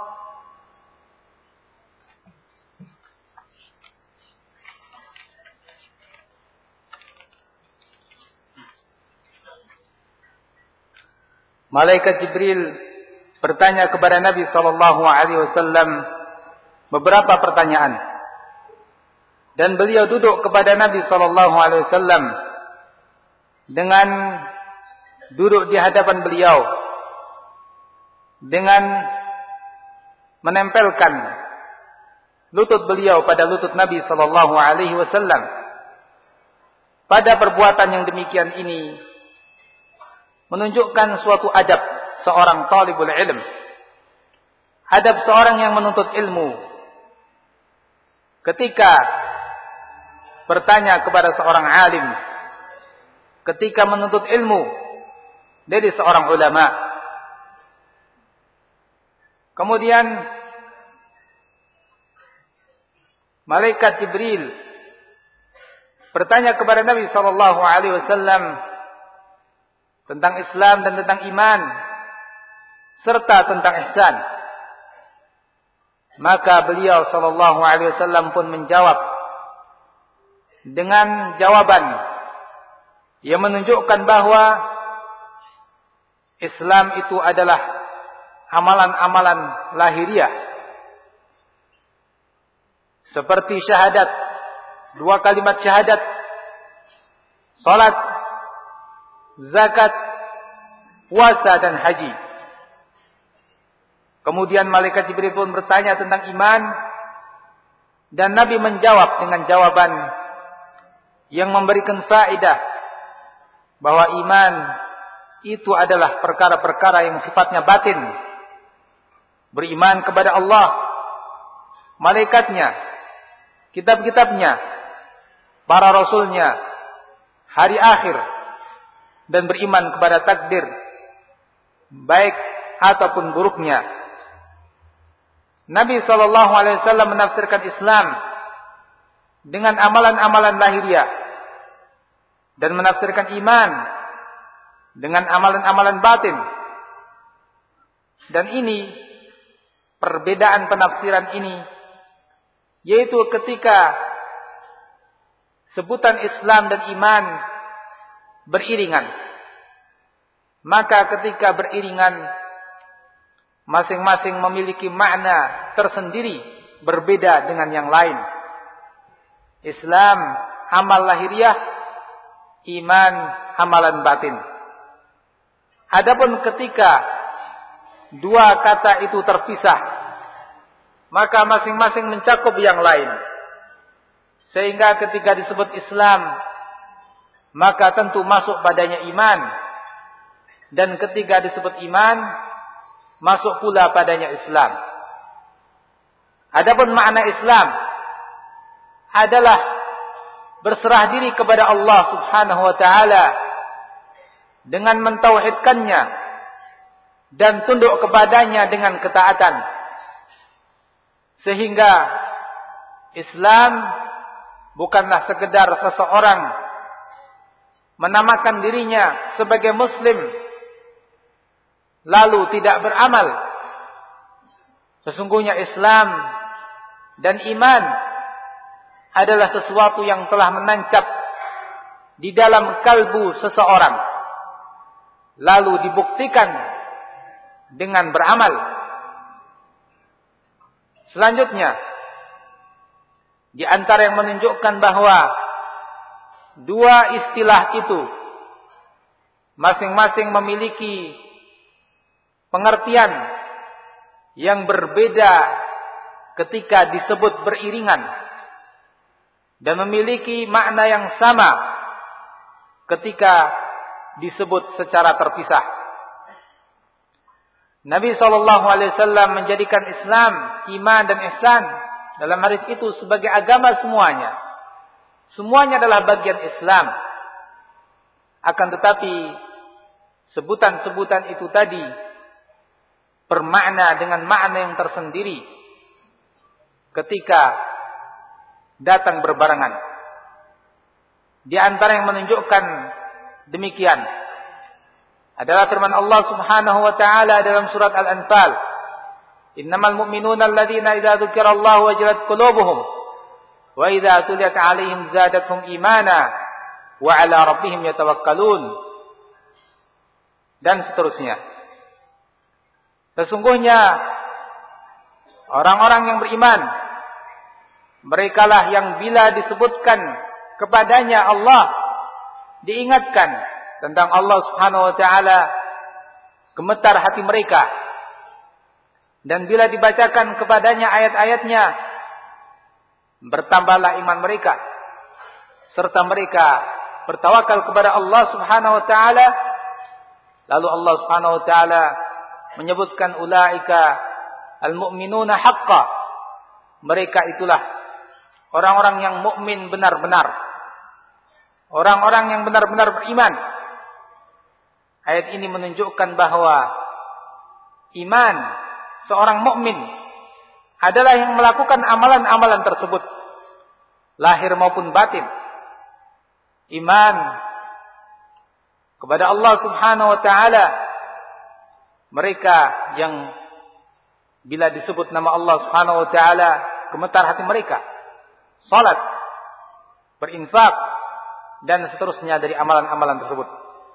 [SPEAKER 2] Malaikat Jibril bertanya kepada Nabi sallallahu alaihi wasallam beberapa pertanyaan, dan beliau duduk kepada Nabi sallallahu alaihi wasallam dengan duduk di hadapan beliau dengan menempelkan lutut beliau pada lutut Nabi sallallahu alaihi wasallam. Pada perbuatan yang demikian ini menunjukkan suatu adab seorang talibul ilm, adab seorang yang menuntut ilmu ketika bertanya kepada seorang alim, ketika menuntut ilmu dari seorang ulama. Kemudian malaikat Jibril bertanya kepada Nabi sallallahu alaihi wasallam tentang Islam dan tentang iman serta tentang ihsan. Maka beliau sallallahu alaihi wasallam pun menjawab dengan jawaban yang menunjukkan bahwa Islam itu adalah amalan-amalan lahiriah, seperti syahadat, dua kalimat syahadat, salat, zakat, puasa dan haji. Kemudian malaikat Jibril pun bertanya tentang iman, dan Nabi menjawab dengan jawaban yang memberikan faedah bahwa iman itu adalah perkara-perkara yang sifatnya batin. Beriman kepada Allah, malaikatnya, kitab-kitabnya, para rasulnya, hari akhir, dan beriman kepada takdir, baik ataupun buruknya. Nabi shallallahu alaihi wasallam menafsirkan Islam dengan amalan-amalan lahiriah dan menafsirkan iman dengan amalan-amalan batin. Dan ini, perbedaan penafsiran ini, yaitu ketika sebutan Islam dan iman beriringan. Maka ketika beriringan, masing-masing memiliki makna tersendiri, berbeda dengan yang lain. Islam amal lahiriah, iman amalan batin. Adapun ketika dua kata itu terpisah, maka masing-masing mencakup yang lain. Sehingga ketika disebut Islam, maka tentu masuk padanya iman. Dan ketika disebut iman, masuk pula padanya Islam. Adapun makna Islam adalah berserah diri kepada Allah Subhanahu wa taala dengan mentauhidkannya dan tunduk kepadanya dengan ketaatan. Sehingga Islam bukanlah sekedar seseorang menamakan dirinya sebagai muslim lalu tidak beramal. Sesungguhnya Islam dan iman adalah sesuatu yang telah menancap di dalam kalbu seseorang, lalu dibuktikan dengan beramal. Selanjutnya, di antara yang menunjukkan bahwa dua istilah itu masing-masing memiliki pengertian yang berbeda ketika disebut beriringan dan memiliki makna yang sama ketika disebut secara terpisah. Nabi shallallahu alaihi wasallam menjadikan Islam, iman dan ihsan dalam hadis itu sebagai agama semuanya. Semuanya adalah bagian Islam. Akan tetapi sebutan-sebutan itu tadi bermakna dengan makna yang tersendiri ketika datang berbarengan. Di antara yang menunjukkan demikian adalah firman Allah Subhanahu wa taala dalam surat Al-Anfal, "Innamal mu'minuna alladziina idza dzukirallahu wajilat qulubuhum wa idza tuliyat 'alaihim zadatuhum imana wa 'ala rabbihim yatawakkalun." Dan seterusnya. Sesungguhnya orang-orang yang beriman, merekalah yang bila disebutkan kepadanya Allah, diingatkan tentang Allah Subhanahu wa taala, gemetar hati mereka. Dan bila dibacakan kepadanya ayat-ayatnya, bertambahlah iman mereka, serta mereka bertawakal kepada Allah Subhanahu wa taala. Lalu Allah Subhanahu wa taala menyebutkan ulaika al-mu'minuna haqqan. Mereka itulah orang-orang yang mukmin benar-benar. Orang-orang yang benar-benar beriman. Ayat ini menunjukkan bahwa iman seorang mukmin adalah yang melakukan amalan-amalan tersebut, lahir maupun batin. Iman kepada Allah Subhanahu wa taala, mereka yang bila disebut nama Allah Subhanahu wa taala gemetar hati mereka, salat, berinfak dan seterusnya dari amalan-amalan tersebut.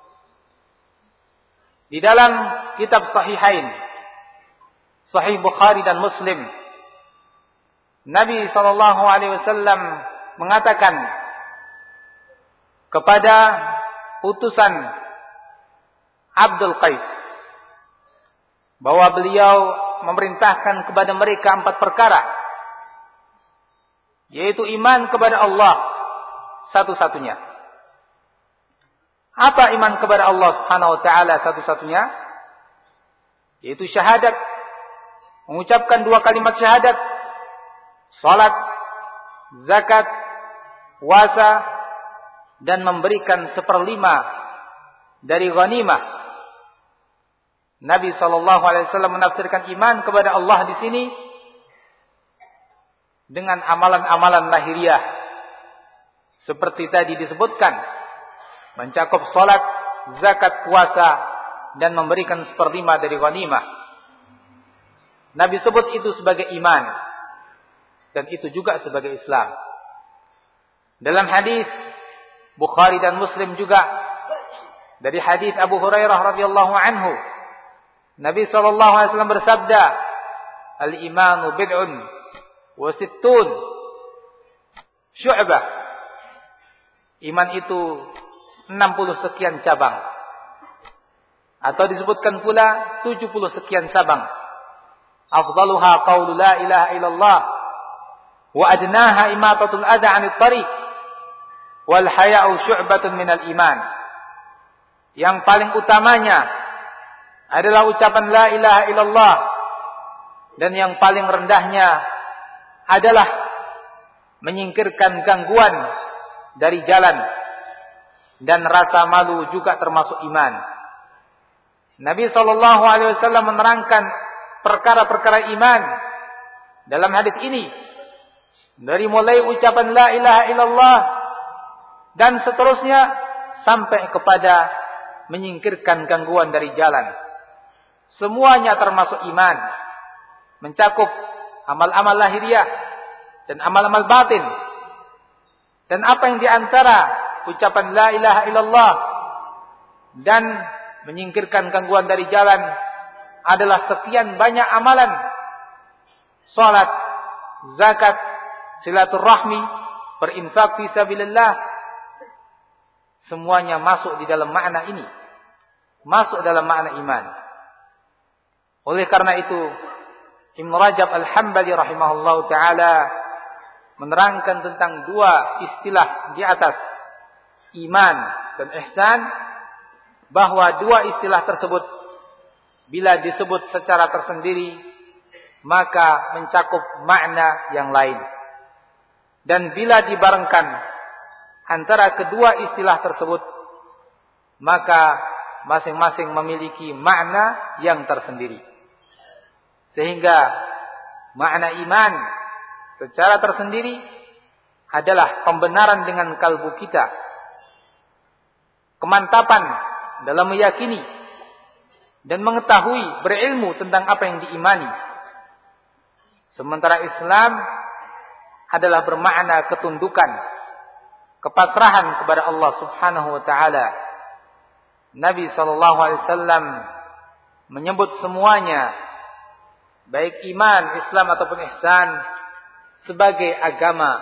[SPEAKER 2] Di dalam kitab Sahihain, Sahih Bukhari dan Muslim, Nabi sallallahu alaihi wasallam mengatakan kepada utusan Abdul Qais bahwa beliau memerintahkan kepada mereka empat perkara, yaitu iman kepada Allah satu-satunya. Apa iman kepada Allah Subhanahu wa taala satu-satunya? Yaitu syahadat, mengucapkan dua kalimat syahadat, salat, zakat, puasa, dan memberikan seperlima dari ghanimah. Nabi sallallahu alaihi wasallam menafsirkan iman kepada Allah di sini dengan amalan-amalan lahiriah seperti tadi disebutkan, mencakup salat, zakat, puasa, dan memberikan seperlima dari ghanimah. Nabi sebut itu sebagai iman, dan itu juga sebagai Islam. Dalam hadis Bukhari dan Muslim juga dari hadis Abu Hurairah radhiyallahu anhu, Nabi sallallahu alaihi wasallam bersabda, "Al-imanu bid'un wa sittun syu'bah." Iman itu enam puluh sekian cabang. Atau disebutkan pula tujuh puluh sekian cabang. Afdaluha qaulu la ilaha illallah wa adnaha imatatul adha 'anit tariq wal haya'u syu'batun minal iman. Yang paling utamanya adalah ucapan la ilaha illallah, dan yang paling rendahnya adalah menyingkirkan gangguan dari jalan, dan rasa malu juga termasuk iman. Nabi sallallahu alaihi wasallam menerangkan perkara-perkara iman dalam hadis ini, dari mulai ucapan la ilaha illallah dan seterusnya sampai kepada menyingkirkan gangguan dari jalan. Semuanya termasuk iman, mencakup amal-amal lahiriah dan amal-amal batin. Dan apa yang diantara ucapan la ilaha illallah dan menyingkirkan gangguan dari jalan adalah sekian banyak amalan, salat, zakat, silaturahmi, berinfak fi sabilillah. Semuanya masuk di dalam makna ini, masuk dalam makna iman. Oleh karena itu, Ibn Rajab Al-Hambali rahimahullahu taala menerangkan tentang dua istilah di atas, iman dan ihsan, bahwa dua istilah tersebut bila disebut secara tersendiri maka mencakup makna yang lain, dan bila dibarengkan antara kedua istilah tersebut maka masing-masing memiliki makna yang tersendiri. Sehingga makna iman secara tersendiri adalah pembenaran dengan kalbu kita, kemantapan dalam meyakini dan mengetahui, berilmu tentang apa yang diimani. Sementara Islam adalah bermakna ketundukan, kepasrahan kepada Allah Subhanahu wa taala. Nabi sallallahu alaihi wasallam menyebut semuanya, baik iman, Islam ataupun ihsan, sebagai agama.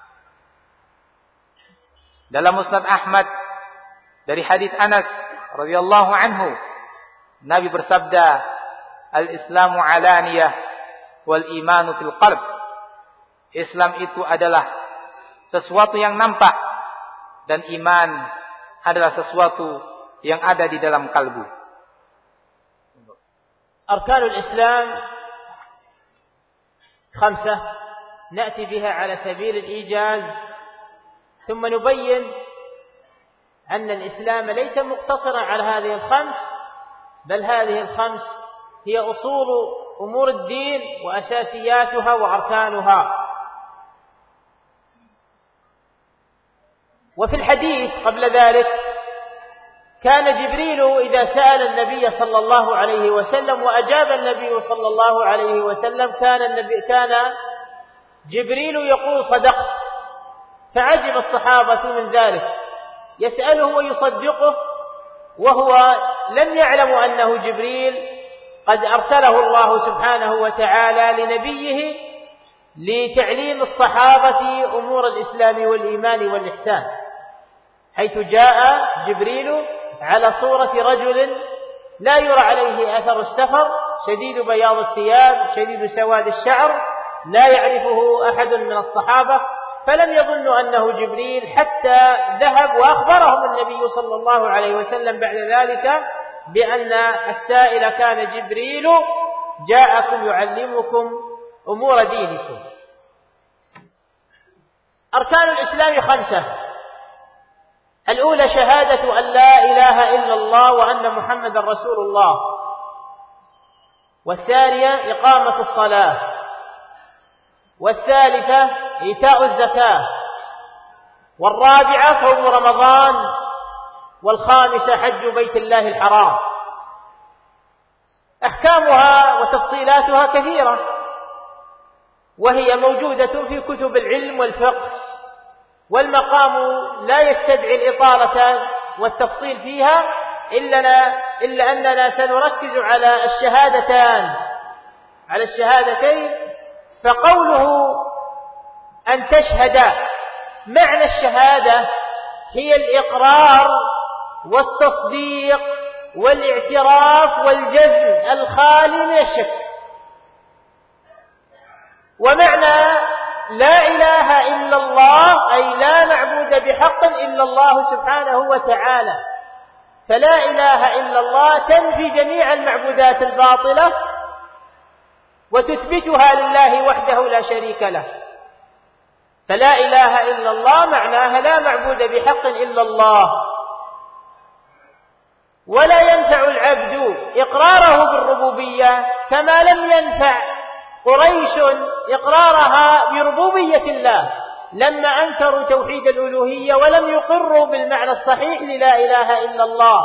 [SPEAKER 2] Dalam Musnad Ahmad dari hadis Anas radhiyallahu anhu, Nabi bersabda, "Al-Islamu alaniyah wal imanu fil qalb." Islam itu adalah sesuatu yang nampak, dan iman adalah sesuatu yang ada di dalam kalbu.
[SPEAKER 1] Arkanul Islam خمسة نأتي بها على سبيل الإيجاز، ثم نبين أن الإسلام ليس مقتصرا على هذه الخمس، بل هذه الخمس هي أصول أمور الدين وأساسياتها وأركانها. وفي الحديث قبل ذلك كان جبريل إذا سأل النبي صلى الله عليه وسلم وأجاب النبي صلى الله عليه وسلم كان النبي كان جبريل يقول صدقت، فعجب الصحابة من ذلك، يسأله ويصدقه وهو لم يعلم أنه جبريل قد أرسله الله سبحانه وتعالى لنبيه لتعليم الصحابة أمور الإسلام والإيمان والإحسان، حيث جاء جبريل على صورة رجل لا يرى عليه أثر السفر، شديد بياض الثياب، شديد سواد الشعر، لا يعرفه أحد من الصحابة، فلم يظنوا أنه جبريل حتى ذهب وأخبرهم النبي صلى الله عليه وسلم بعد ذلك بأن السائل كان جبريل جاءكم يعلمكم أمور دينكم. أركان الإسلام خمسة: الأولى شهادة أن لا إله إلا الله وأن محمد رسول الله، والثانية إقامة الصلاة، والثالثة إيتاء الزكاة، والرابعة صوم رمضان، والخامسة حج بيت الله الحرام. أحكامها وتفصيلاتها كثيرة، وهي موجودة في كتب العلم والفقه، والمقام لا يستدعي الإطالة والتفصيل فيها إلا, إلا أننا سنركز على الشهادتان على الشهادتين. فقوله أن تشهد، معنى الشهادة هي الإقرار والتصديق والاعتراف والجزم الخالي من الشك. ومعنى لا إله إلا الله أي لا معبود بحق إلا الله سبحانه وتعالى، فلا إله إلا الله تنفي جميع المعبودات الباطلة وتثبتها لله وحده لا شريك له. فلا إله إلا الله معناها لا معبود بحق إلا الله. ولا ينفع العبد إقراره بالربوبية كما لم ينفع قريش إقرارها بربوبية الله لما أنكروا توحيد الألوهية ولم يقروا بالمعنى الصحيح للا إله إلا الله.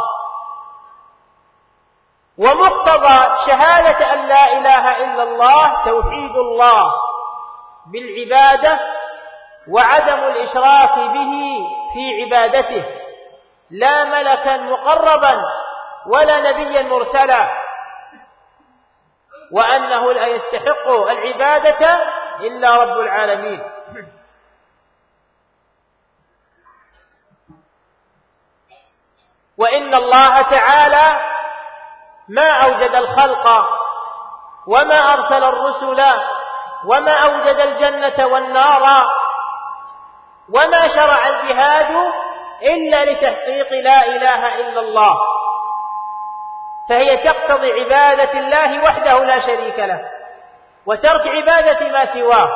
[SPEAKER 1] ومقتضى شهادة أن لا إله إلا الله توحيد الله بالعبادة وعدم الإشراك به في عبادته، لا ملكا مقربا ولا نبيا مرسلا، وأنه لا يستحق العبادة إلا رب العالمين. وإن الله تعالى ما أوجد الخلق وما أرسل الرسل وما أوجد الجنة والنار وما شرع الجهاد إلا لتحقيق لا إله إلا الله، فهي تقتضي عبادة الله وحده لا شريك له وترك عبادة ما سواه.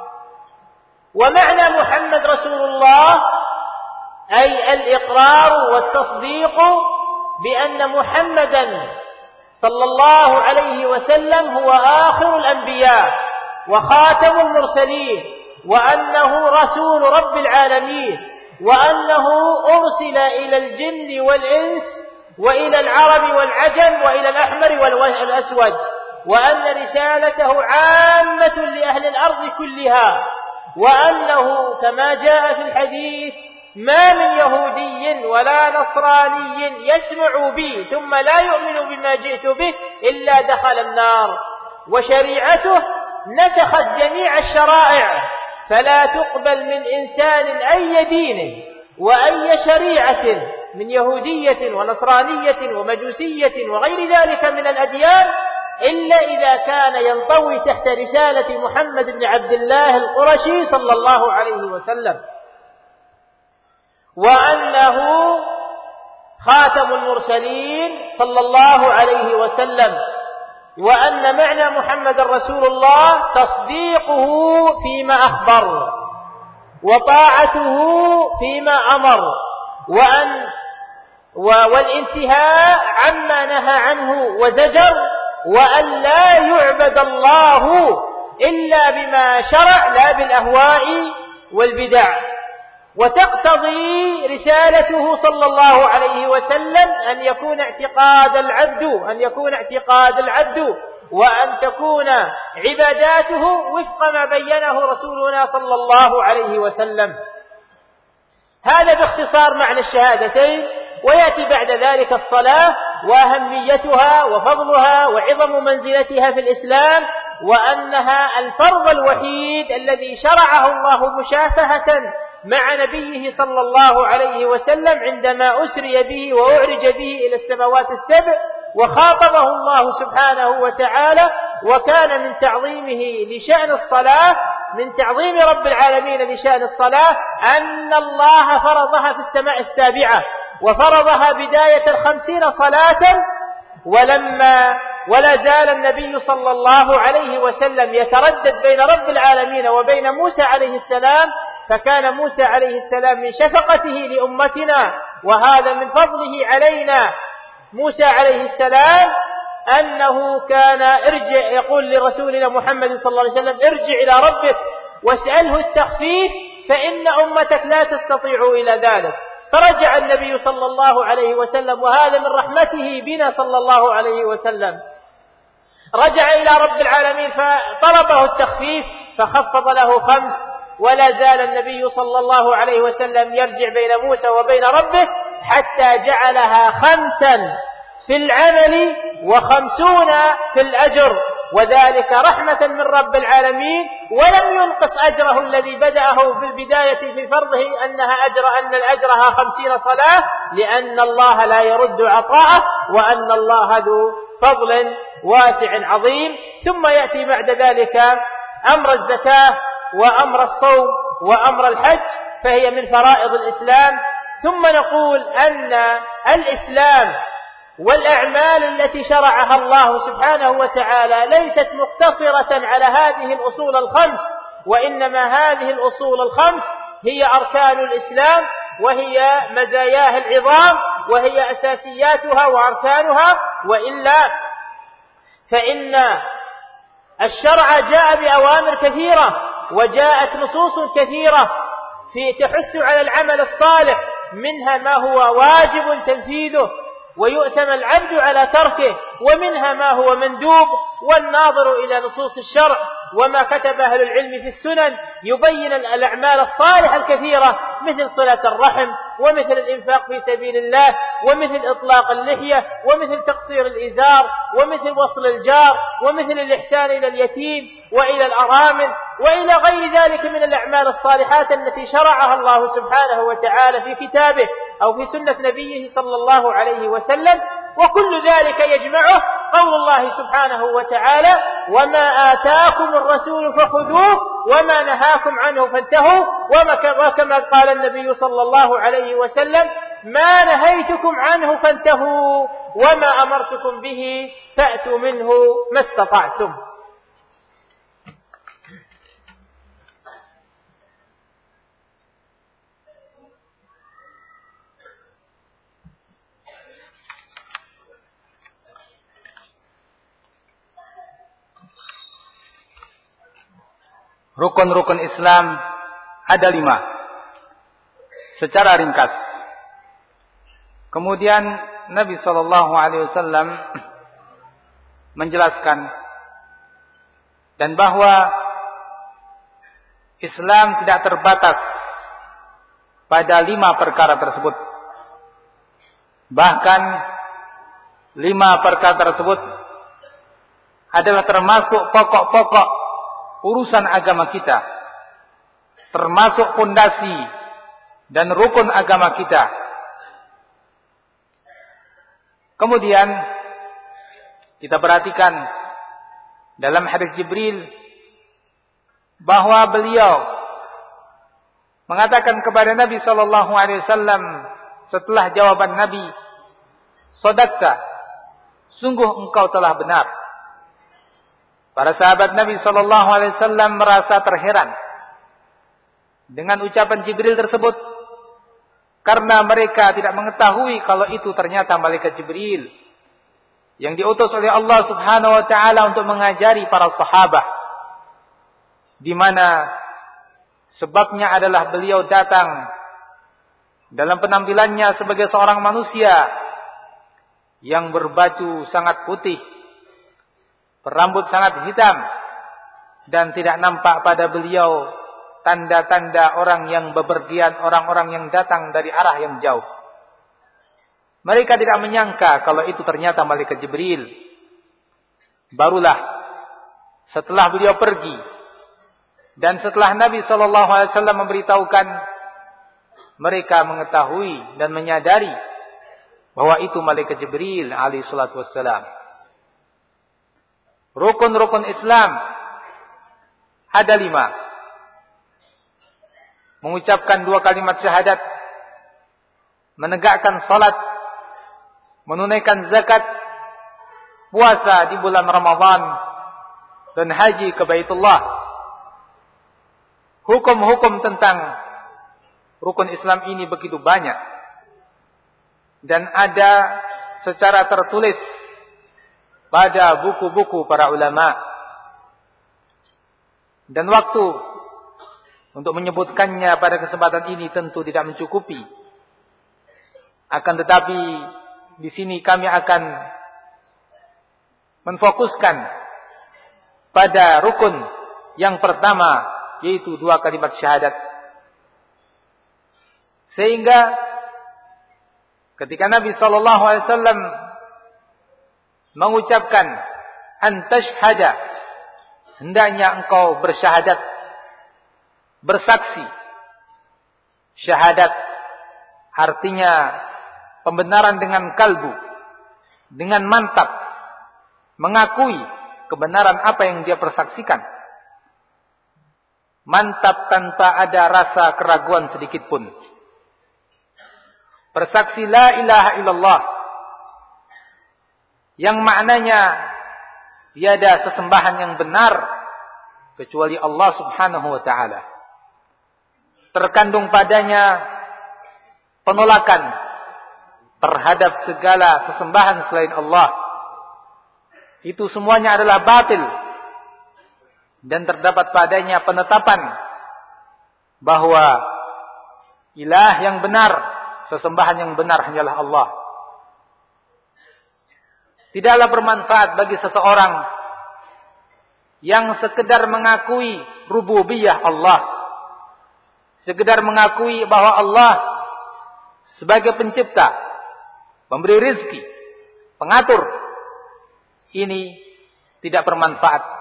[SPEAKER 1] ومعنى محمد رسول الله أي الإقرار والتصديق بأن محمدا صلى الله عليه وسلم هو آخر الأنبياء وخاتم المرسلين، وأنه رسول رب العالمين، وأنه أرسل إلى الجن والإنس وإلى العرب والعجم وإلى الأحمر والأسود، وأن رسالته عامة لأهل الأرض كلها، وأنه كما جاء في الحديث ما من يهودي ولا نصراني يسمع بي ثم لا يؤمن بما جئت به إلا دخل النار. وشريعته نسخت جميع الشرائع، فلا تقبل من إنسان أي دين وأي شريعة من يهودية ونصرانية ومجوسية وغير ذلك من الأديان إلا إذا كان ينطوي تحت رسالة محمد بن عبد الله القرشي صلى الله عليه وسلم، وأنه خاتم المرسلين صلى الله عليه وسلم، وأن معنى محمد رسول الله تصديقه فيما أخبر وطاعته فيما أمر، وأن والانتهاء عما نهى عنه وزجر، وأن لا يعبد الله إلا بما شرع لا بالأهواء والبدع. وتقتضي رسالته صلى الله عليه وسلم أن يكون اعتقاد العبد أن يكون اعتقاد العبد وأن تكون عباداته وفق ما بينه رسولنا صلى الله عليه وسلم. هذا باختصار معنى الشهادتين. ويأتي بعد ذلك الصلاة وأهميتها وفضلها وعظم منزلتها في الإسلام وأنها الفرض الوحيد الذي شرعه الله مشافهة مع نبيه صلى الله عليه وسلم عندما أسري به وأعرج به إلى السماوات السبع وخاطبه الله سبحانه وتعالى. وكان من تعظيمه لشأن الصلاة، من تعظيم رب العالمين لشأن الصلاة، أن الله فرضها في السماء السابعة، وفرضها بداية الخمسين صلاة. ولما ولا زال النبي صلى الله عليه وسلم يتردد بين رب العالمين وبين موسى عليه السلام، فكان موسى عليه السلام من شفقته لأمتنا وهذا من فضله علينا موسى عليه السلام أنه كان ارجع يقول لرسولنا محمد صلى الله عليه وسلم ارجع إلى ربك واسأله التخفيف فإن أمتك لا تستطيع إلى ذلك. فرجع النبي صلى الله عليه وسلم وهذا من رحمته بنا صلى الله عليه وسلم، رجع إلى رب العالمين فطلبه التخفيف فخفض له خمس. ولا زال النبي صلى الله عليه وسلم يرجع بين موسى وبين ربه حتى جعلها خمسا في العمل وخمسون في الأجر، وذلك رحمة من رب العالمين، ولم ينقص أجره الذي بدأه في البداية في فرضه أنها أجر أن الأجرها خمسين صلاة، لأن الله لا يرد عطاءه وأن الله ذو فضل واسع عظيم. ثم يأتي بعد ذلك أمر الزكاة وأمر الصوم وأمر الحج، فهي من فرائض الإسلام. ثم نقول أن الإسلام والأعمال التي شرعها الله سبحانه وتعالى ليست مقتصرة على هذه الأصول الخمس، وإنما هذه الأصول الخمس هي أركان الإسلام، وهي مزاياه العظام، وهي أساسياتها وأركانها. وإلا فإن الشرع جاء بأوامر كثيرة وجاءت نصوص كثيرة في تحث على العمل الصالح، منها ما هو واجب تنفيذه ويؤتم العبد على تركه، ومنها ما هو مندوب. والناظر إلى نصوص الشرع وما كتب أهل العلم في السنن يبين الأعمال الصالحة الكثيرة، مثل صلة الرحم، ومثل الإنفاق في سبيل الله، ومثل إطلاق اللحية، ومثل تقصير الإزار، ومثل وصل الجار، ومثل الإحسان إلى اليتيم وإلى الأرامل، وإلى غير ذلك من الأعمال الصالحات التي شرعها الله سبحانه وتعالى في كتابه أو في سنة نبيه صلى الله عليه وسلم. وكل ذلك يجمعه قول الله سبحانه وتعالى: وما آتاكم الرسول فخذوه وما نهاكم عنه فانتهوا. وكما قال النبي صلى الله عليه وسلم: ما نهيتكم عنه فانتهوا وما أمرتكم به فأتوا منه ما استطعتم.
[SPEAKER 2] Rukun-rukun Islam ada lima, secara ringkas. Kemudian Nabi Shallallahu Alaihi Wasallam menjelaskan dan bahwa Islam tidak terbatas pada lima perkara tersebut. Bahkan lima perkara tersebut adalah termasuk pokok-pokok urusan agama kita, termasuk fondasi dan rukun agama kita. Kemudian kita perhatikan dalam hadis Jibril bahwa beliau mengatakan kepada Nabi Shallallahu Alaihi Wasallam setelah jawaban Nabi, "Shadaqta, sungguh engkau telah benar." Para sahabat Nabi Shallallahu Alaihi Wasallam merasa terheran dengan ucapan Jibril tersebut, karena mereka tidak mengetahui kalau itu ternyata malaikat Jibril yang diutus oleh Allah Subhanahu Wa Taala untuk mengajari para sahabat, di mana sebabnya adalah beliau datang dalam penampilannya sebagai seorang manusia yang berbaju sangat putih, berambut sangat hitam, dan tidak nampak pada beliau tanda-tanda orang yang bepergian, orang-orang yang datang dari arah yang jauh. Mereka tidak menyangka kalau itu ternyata malaikat Jibril. Barulah setelah beliau pergi dan setelah Nabi sallallahu alaihi wasallam memberitahukan, mereka mengetahui dan menyadari bahwa itu malaikat Jibril alaihi salatu wassalam. Rukun-rukun Islam ada lima. Mengucapkan dua kalimat syahadat, menegakkan salat, menunaikan zakat, puasa di bulan Ramadan, dan haji ke Baitullah. Hukum-hukum tentang rukun Islam ini begitu banyak dan ada secara tertulis pada buku-buku para ulama. Dan waktu untuk menyebutkannya pada kesempatan ini tentu tidak mencukupi. Akan tetapi di sini kami akan menfokuskan pada rukun yang pertama, yaitu dua kalimat syahadat. Sehingga ketika Nabi sallallahu alaihi wasallam mengucapkan antashhada, hendaknya engkau bersyahadat, bersaksi. Syahadat artinya pembenaran dengan kalbu, dengan mantap, mengakui kebenaran apa yang dia persaksikan. Mantap tanpa ada rasa keraguan sedikit pun. Bersaksi la ilaha illallah, yang maknanya tiada sesembahan yang benar kecuali Allah subhanahu wa ta'ala. Terkandung padanya penolakan terhadap segala sesembahan selain Allah. Itu semuanya adalah batil. Dan terdapat padanya penetapan bahwa ilah yang benar, sesembahan yang benar hanyalah Allah. Tidaklah bermanfaat bagi seseorang yang sekedar mengakui rububiyah Allah, sekedar mengakui bahwa Allah sebagai pencipta, pemberi rizki, pengatur. Ini tidak bermanfaat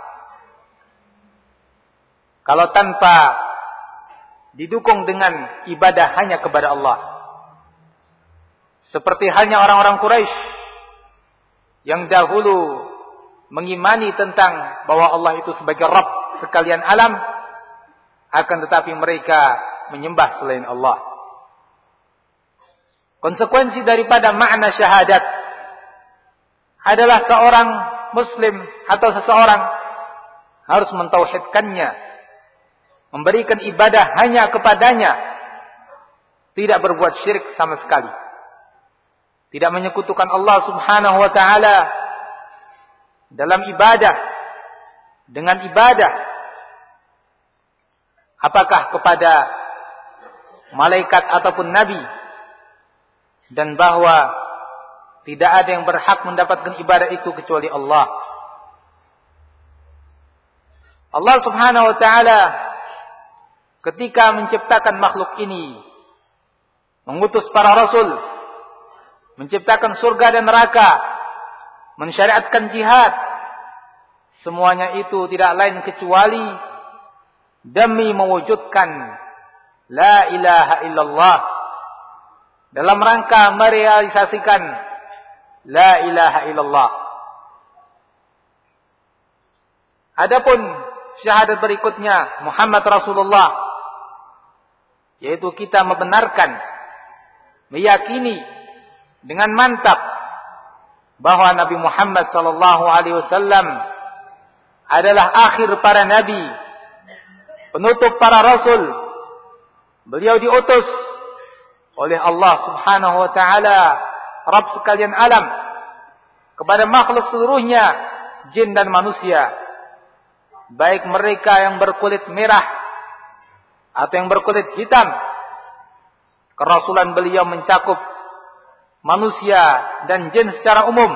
[SPEAKER 2] kalau tanpa didukung dengan ibadah hanya kepada Allah. Seperti halnya orang-orang Quraisy yang dahulu mengimani tentang bahwa Allah itu sebagai Rabb sekalian alam, akan tetapi mereka menyembah selain Allah. Konsekuensi daripada makna syahadat adalah seorang muslim atau seseorang harus mentauhidkannya, memberikan ibadah hanya kepadanya, tidak berbuat syirik sama sekali, tidak menyekutukan Allah subhanahu wa ta'ala dalam ibadah dengan ibadah, apakah kepada malaikat ataupun nabi, dan bahwa tidak ada yang berhak mendapatkan ibadah itu kecuali Allah. Allah subhanahu wa ta'ala ketika menciptakan makhluk ini, mengutus para rasul, menciptakan surga dan neraka, mensyariatkan jihad, semuanya itu tidak lain kecuali demi mewujudkan la ilaha illallah, dalam rangka merealisasikan la ilaha illallah. Adapun syahadat berikutnya Muhammad Rasulullah, yaitu kita membenarkan, meyakini dengan mantap bahwa Nabi Muhammad sallallahu alaihi wasallam adalah akhir para nabi, penutup para rasul. Beliau diutus oleh Allah subhanahu wa ta'ala, Rabb sekalian alam, kepada makhluk seluruhnya, jin dan manusia, baik mereka yang berkulit merah atau yang berkulit hitam. Kerasulan beliau mencakup manusia dan jin secara umum.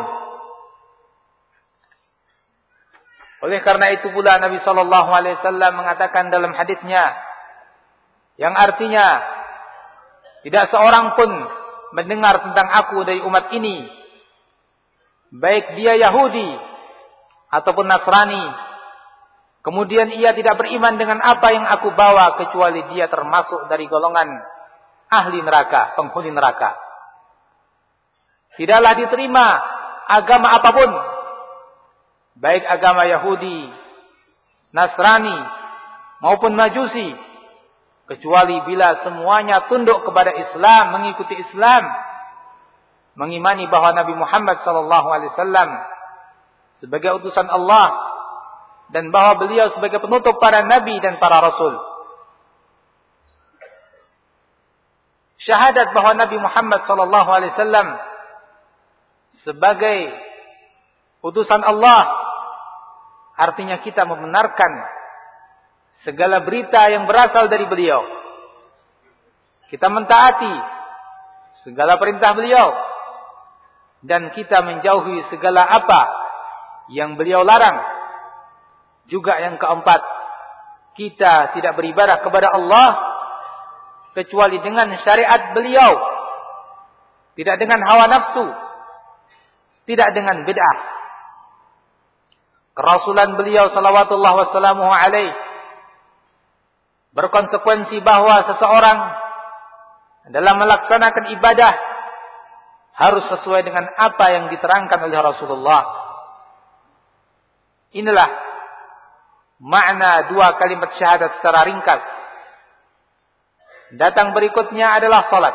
[SPEAKER 2] Oleh karena itu pula Nabi sallallahu alaihi wasallam mengatakan dalam hadisnya, yang artinya tidak seorang pun mendengar tentang aku dari umat ini, baik dia Yahudi ataupun Nasrani, Kemudian ia tidak beriman dengan apa yang aku bawa kecuali dia termasuk dari golongan ahli neraka, penghuni neraka. Tidaklah diterima agama apapun, baik agama Yahudi, Nasrani maupun Majusi, kecuali bila semuanya tunduk kepada Islam, mengikuti Islam, mengimani bahwa Nabi Muhammad sallallahu alaihi wasallam sebagai utusan Allah dan bahwa beliau sebagai penutup para nabi dan para rasul. Syahadat bahwa Nabi Muhammad sallallahu alaihi wasallam sebagai utusan Allah artinya kita membenarkan segala berita yang berasal dari beliau. Kita mentaati segala perintah beliau dan kita menjauhi segala apa yang beliau larang. Juga yang keempat, kita tidak beribadah kepada Allah kecuali dengan syariat beliau, tidak dengan hawa nafsu, tidak dengan bid'ah. Kerasulan beliau salawatullah wassalamuhu alaih berkonsekuensi bahwa seseorang dalam melaksanakan ibadah harus sesuai dengan apa yang diterangkan oleh Rasulullah. Inilah makna dua kalimat syahadat secara ringkas. Datang berikutnya adalah salat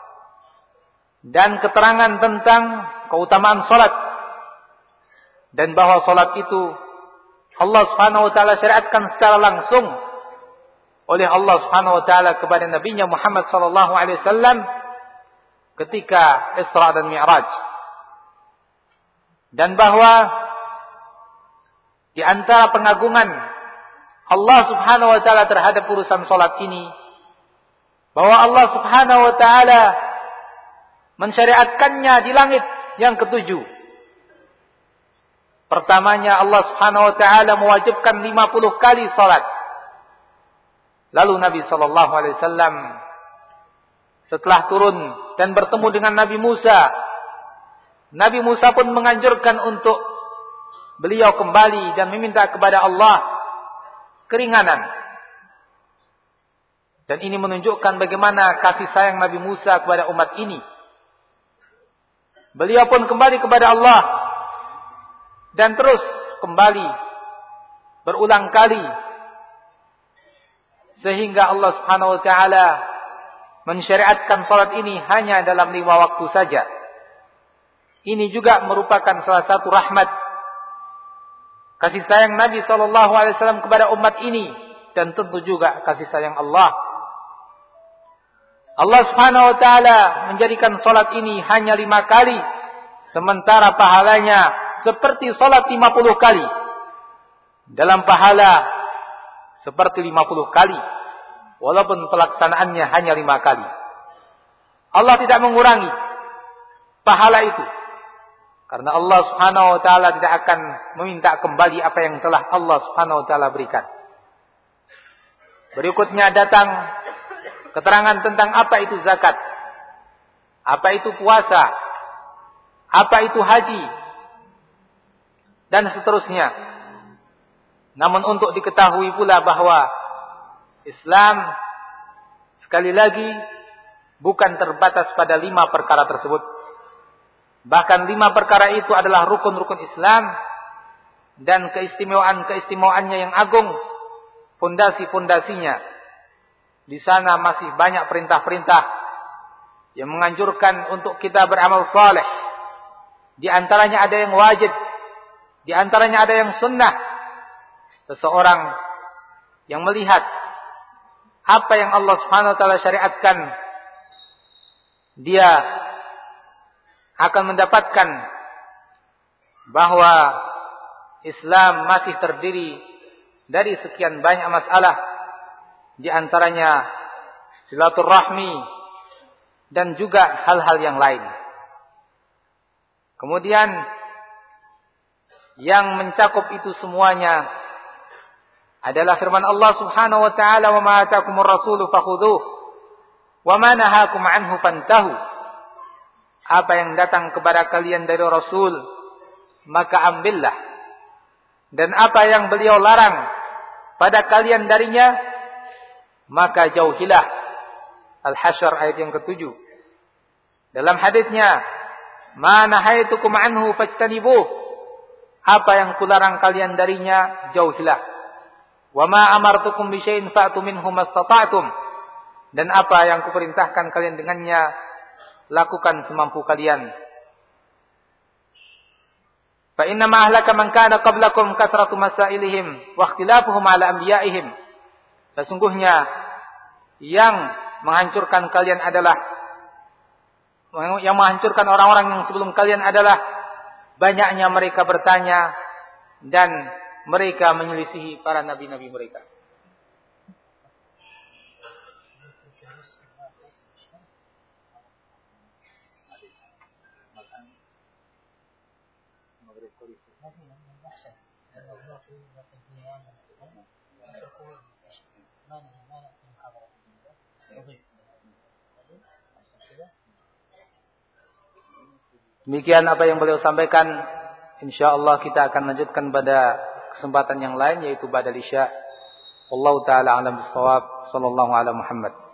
[SPEAKER 2] dan keterangan tentang keutamaan salat dan bahwa salat itu Allah Subhanahu wa taala syariatkan secara langsung oleh Allah Subhanahu wa taala kepada nabinya Muhammad sallallahu alaihi wasallam ketika Isra dan Mi'raj. Dan bahwa di antara pengagungan Allah Subhanahu wa taala terhadap urusan salat ini, bahwa Allah Subhanahu wa taala mensyariatkannya di langit yang ketujuh. Pertamanya Allah Subhanahu wa taala mewajibkan lima puluh kali salat. Lalu Nabi sallallahu alaihi wasallam setelah turun dan bertemu dengan Nabi Musa, Nabi Musa pun menganjurkan untuk beliau kembali dan meminta kepada Allah keringanan. Dan ini menunjukkan bagaimana kasih sayang Nabi Musa kepada umat ini. Beliau pun kembali kepada Allah dan terus kembali berulang kali sehingga Allah Subhanahu wa taala mensyariatkan salat ini hanya dalam lima waktu saja. Ini juga merupakan salah satu rahmat kasih sayang Nabi sallallahu alaihi wasallam kepada umat ini dan tentu juga kasih sayang Allah. Allah Subhanahu wa taala menjadikan salat ini hanya lima kali sementara pahalanya seperti salat lima puluh kali. Dalam pahala seperti lima puluh kali. Walaupun pelaksanaannya hanya lima kali. Allah tidak mengurangi pahala itu. Karena Allah Subhanahu wa taala tidak akan meminta kembali apa yang telah Allah Subhanahu wa taala berikan. Berikutnya datang keterangan tentang apa itu zakat, apa itu puasa, apa itu haji, dan seterusnya. Namun untuk diketahui pula bahwa Islam sekali lagi bukan terbatas pada lima perkara tersebut. Bahkan lima perkara itu adalah rukun-rukun Islam dan keistimewaan-keistimewaannya yang agung, fondasi-fondasinya. Di sana masih banyak perintah-perintah yang menganjurkan untuk kita beramal saleh. Di antaranya ada yang wajib, di antaranya ada yang sunnah. Seseorang yang melihat apa yang Allah Subhanahu wa taala syariatkan, dia akan mendapatkan bahwa Islam masih terdiri dari sekian banyak masalah, di antaranya silaturahmi dan juga hal-hal yang lain. Kemudian yang mencakup itu semuanya adalah firman Allah Subhanahu wa taala, "Wa ma ataakumur rasulu fakhudhuh wa ma nahakum anhu fantahu." Apa yang datang kepada kalian dari Rasul, maka ambillah. Dan apa yang beliau larang, pada kalian darinya, maka jauhilah. Al-Hasyr ayat yang ketujuh. Dalam hadisnya, ma nahaitukum anhu fajtanibuh. Apa yang kularang kalian darinya, jauhilah. Wa ma amartukum bi syai'in fa'tu minhu mastata'tum. Dan apa yang kuperintahkan kalian dengannya, lakukan semampu kalian. Fa inna ma ahlaka man kana qablakum kathratu masailihim wa ikhtilafuhum ala anbiya'ihim. Sesungguhnya yang menghancurkan kalian adalah yang menghancurkan orang-orang yang sebelum kalian adalah banyaknya mereka bertanya dan mereka menyelisihi para nabi-nabi mereka. Demikian apa yang beliau sampaikan. InsyaAllah kita akan lanjutkan pada kesempatan yang lain, yaitu ba'dal isya. Wallahu ta'ala alam bissawab. Sallallahu ala Muhammad.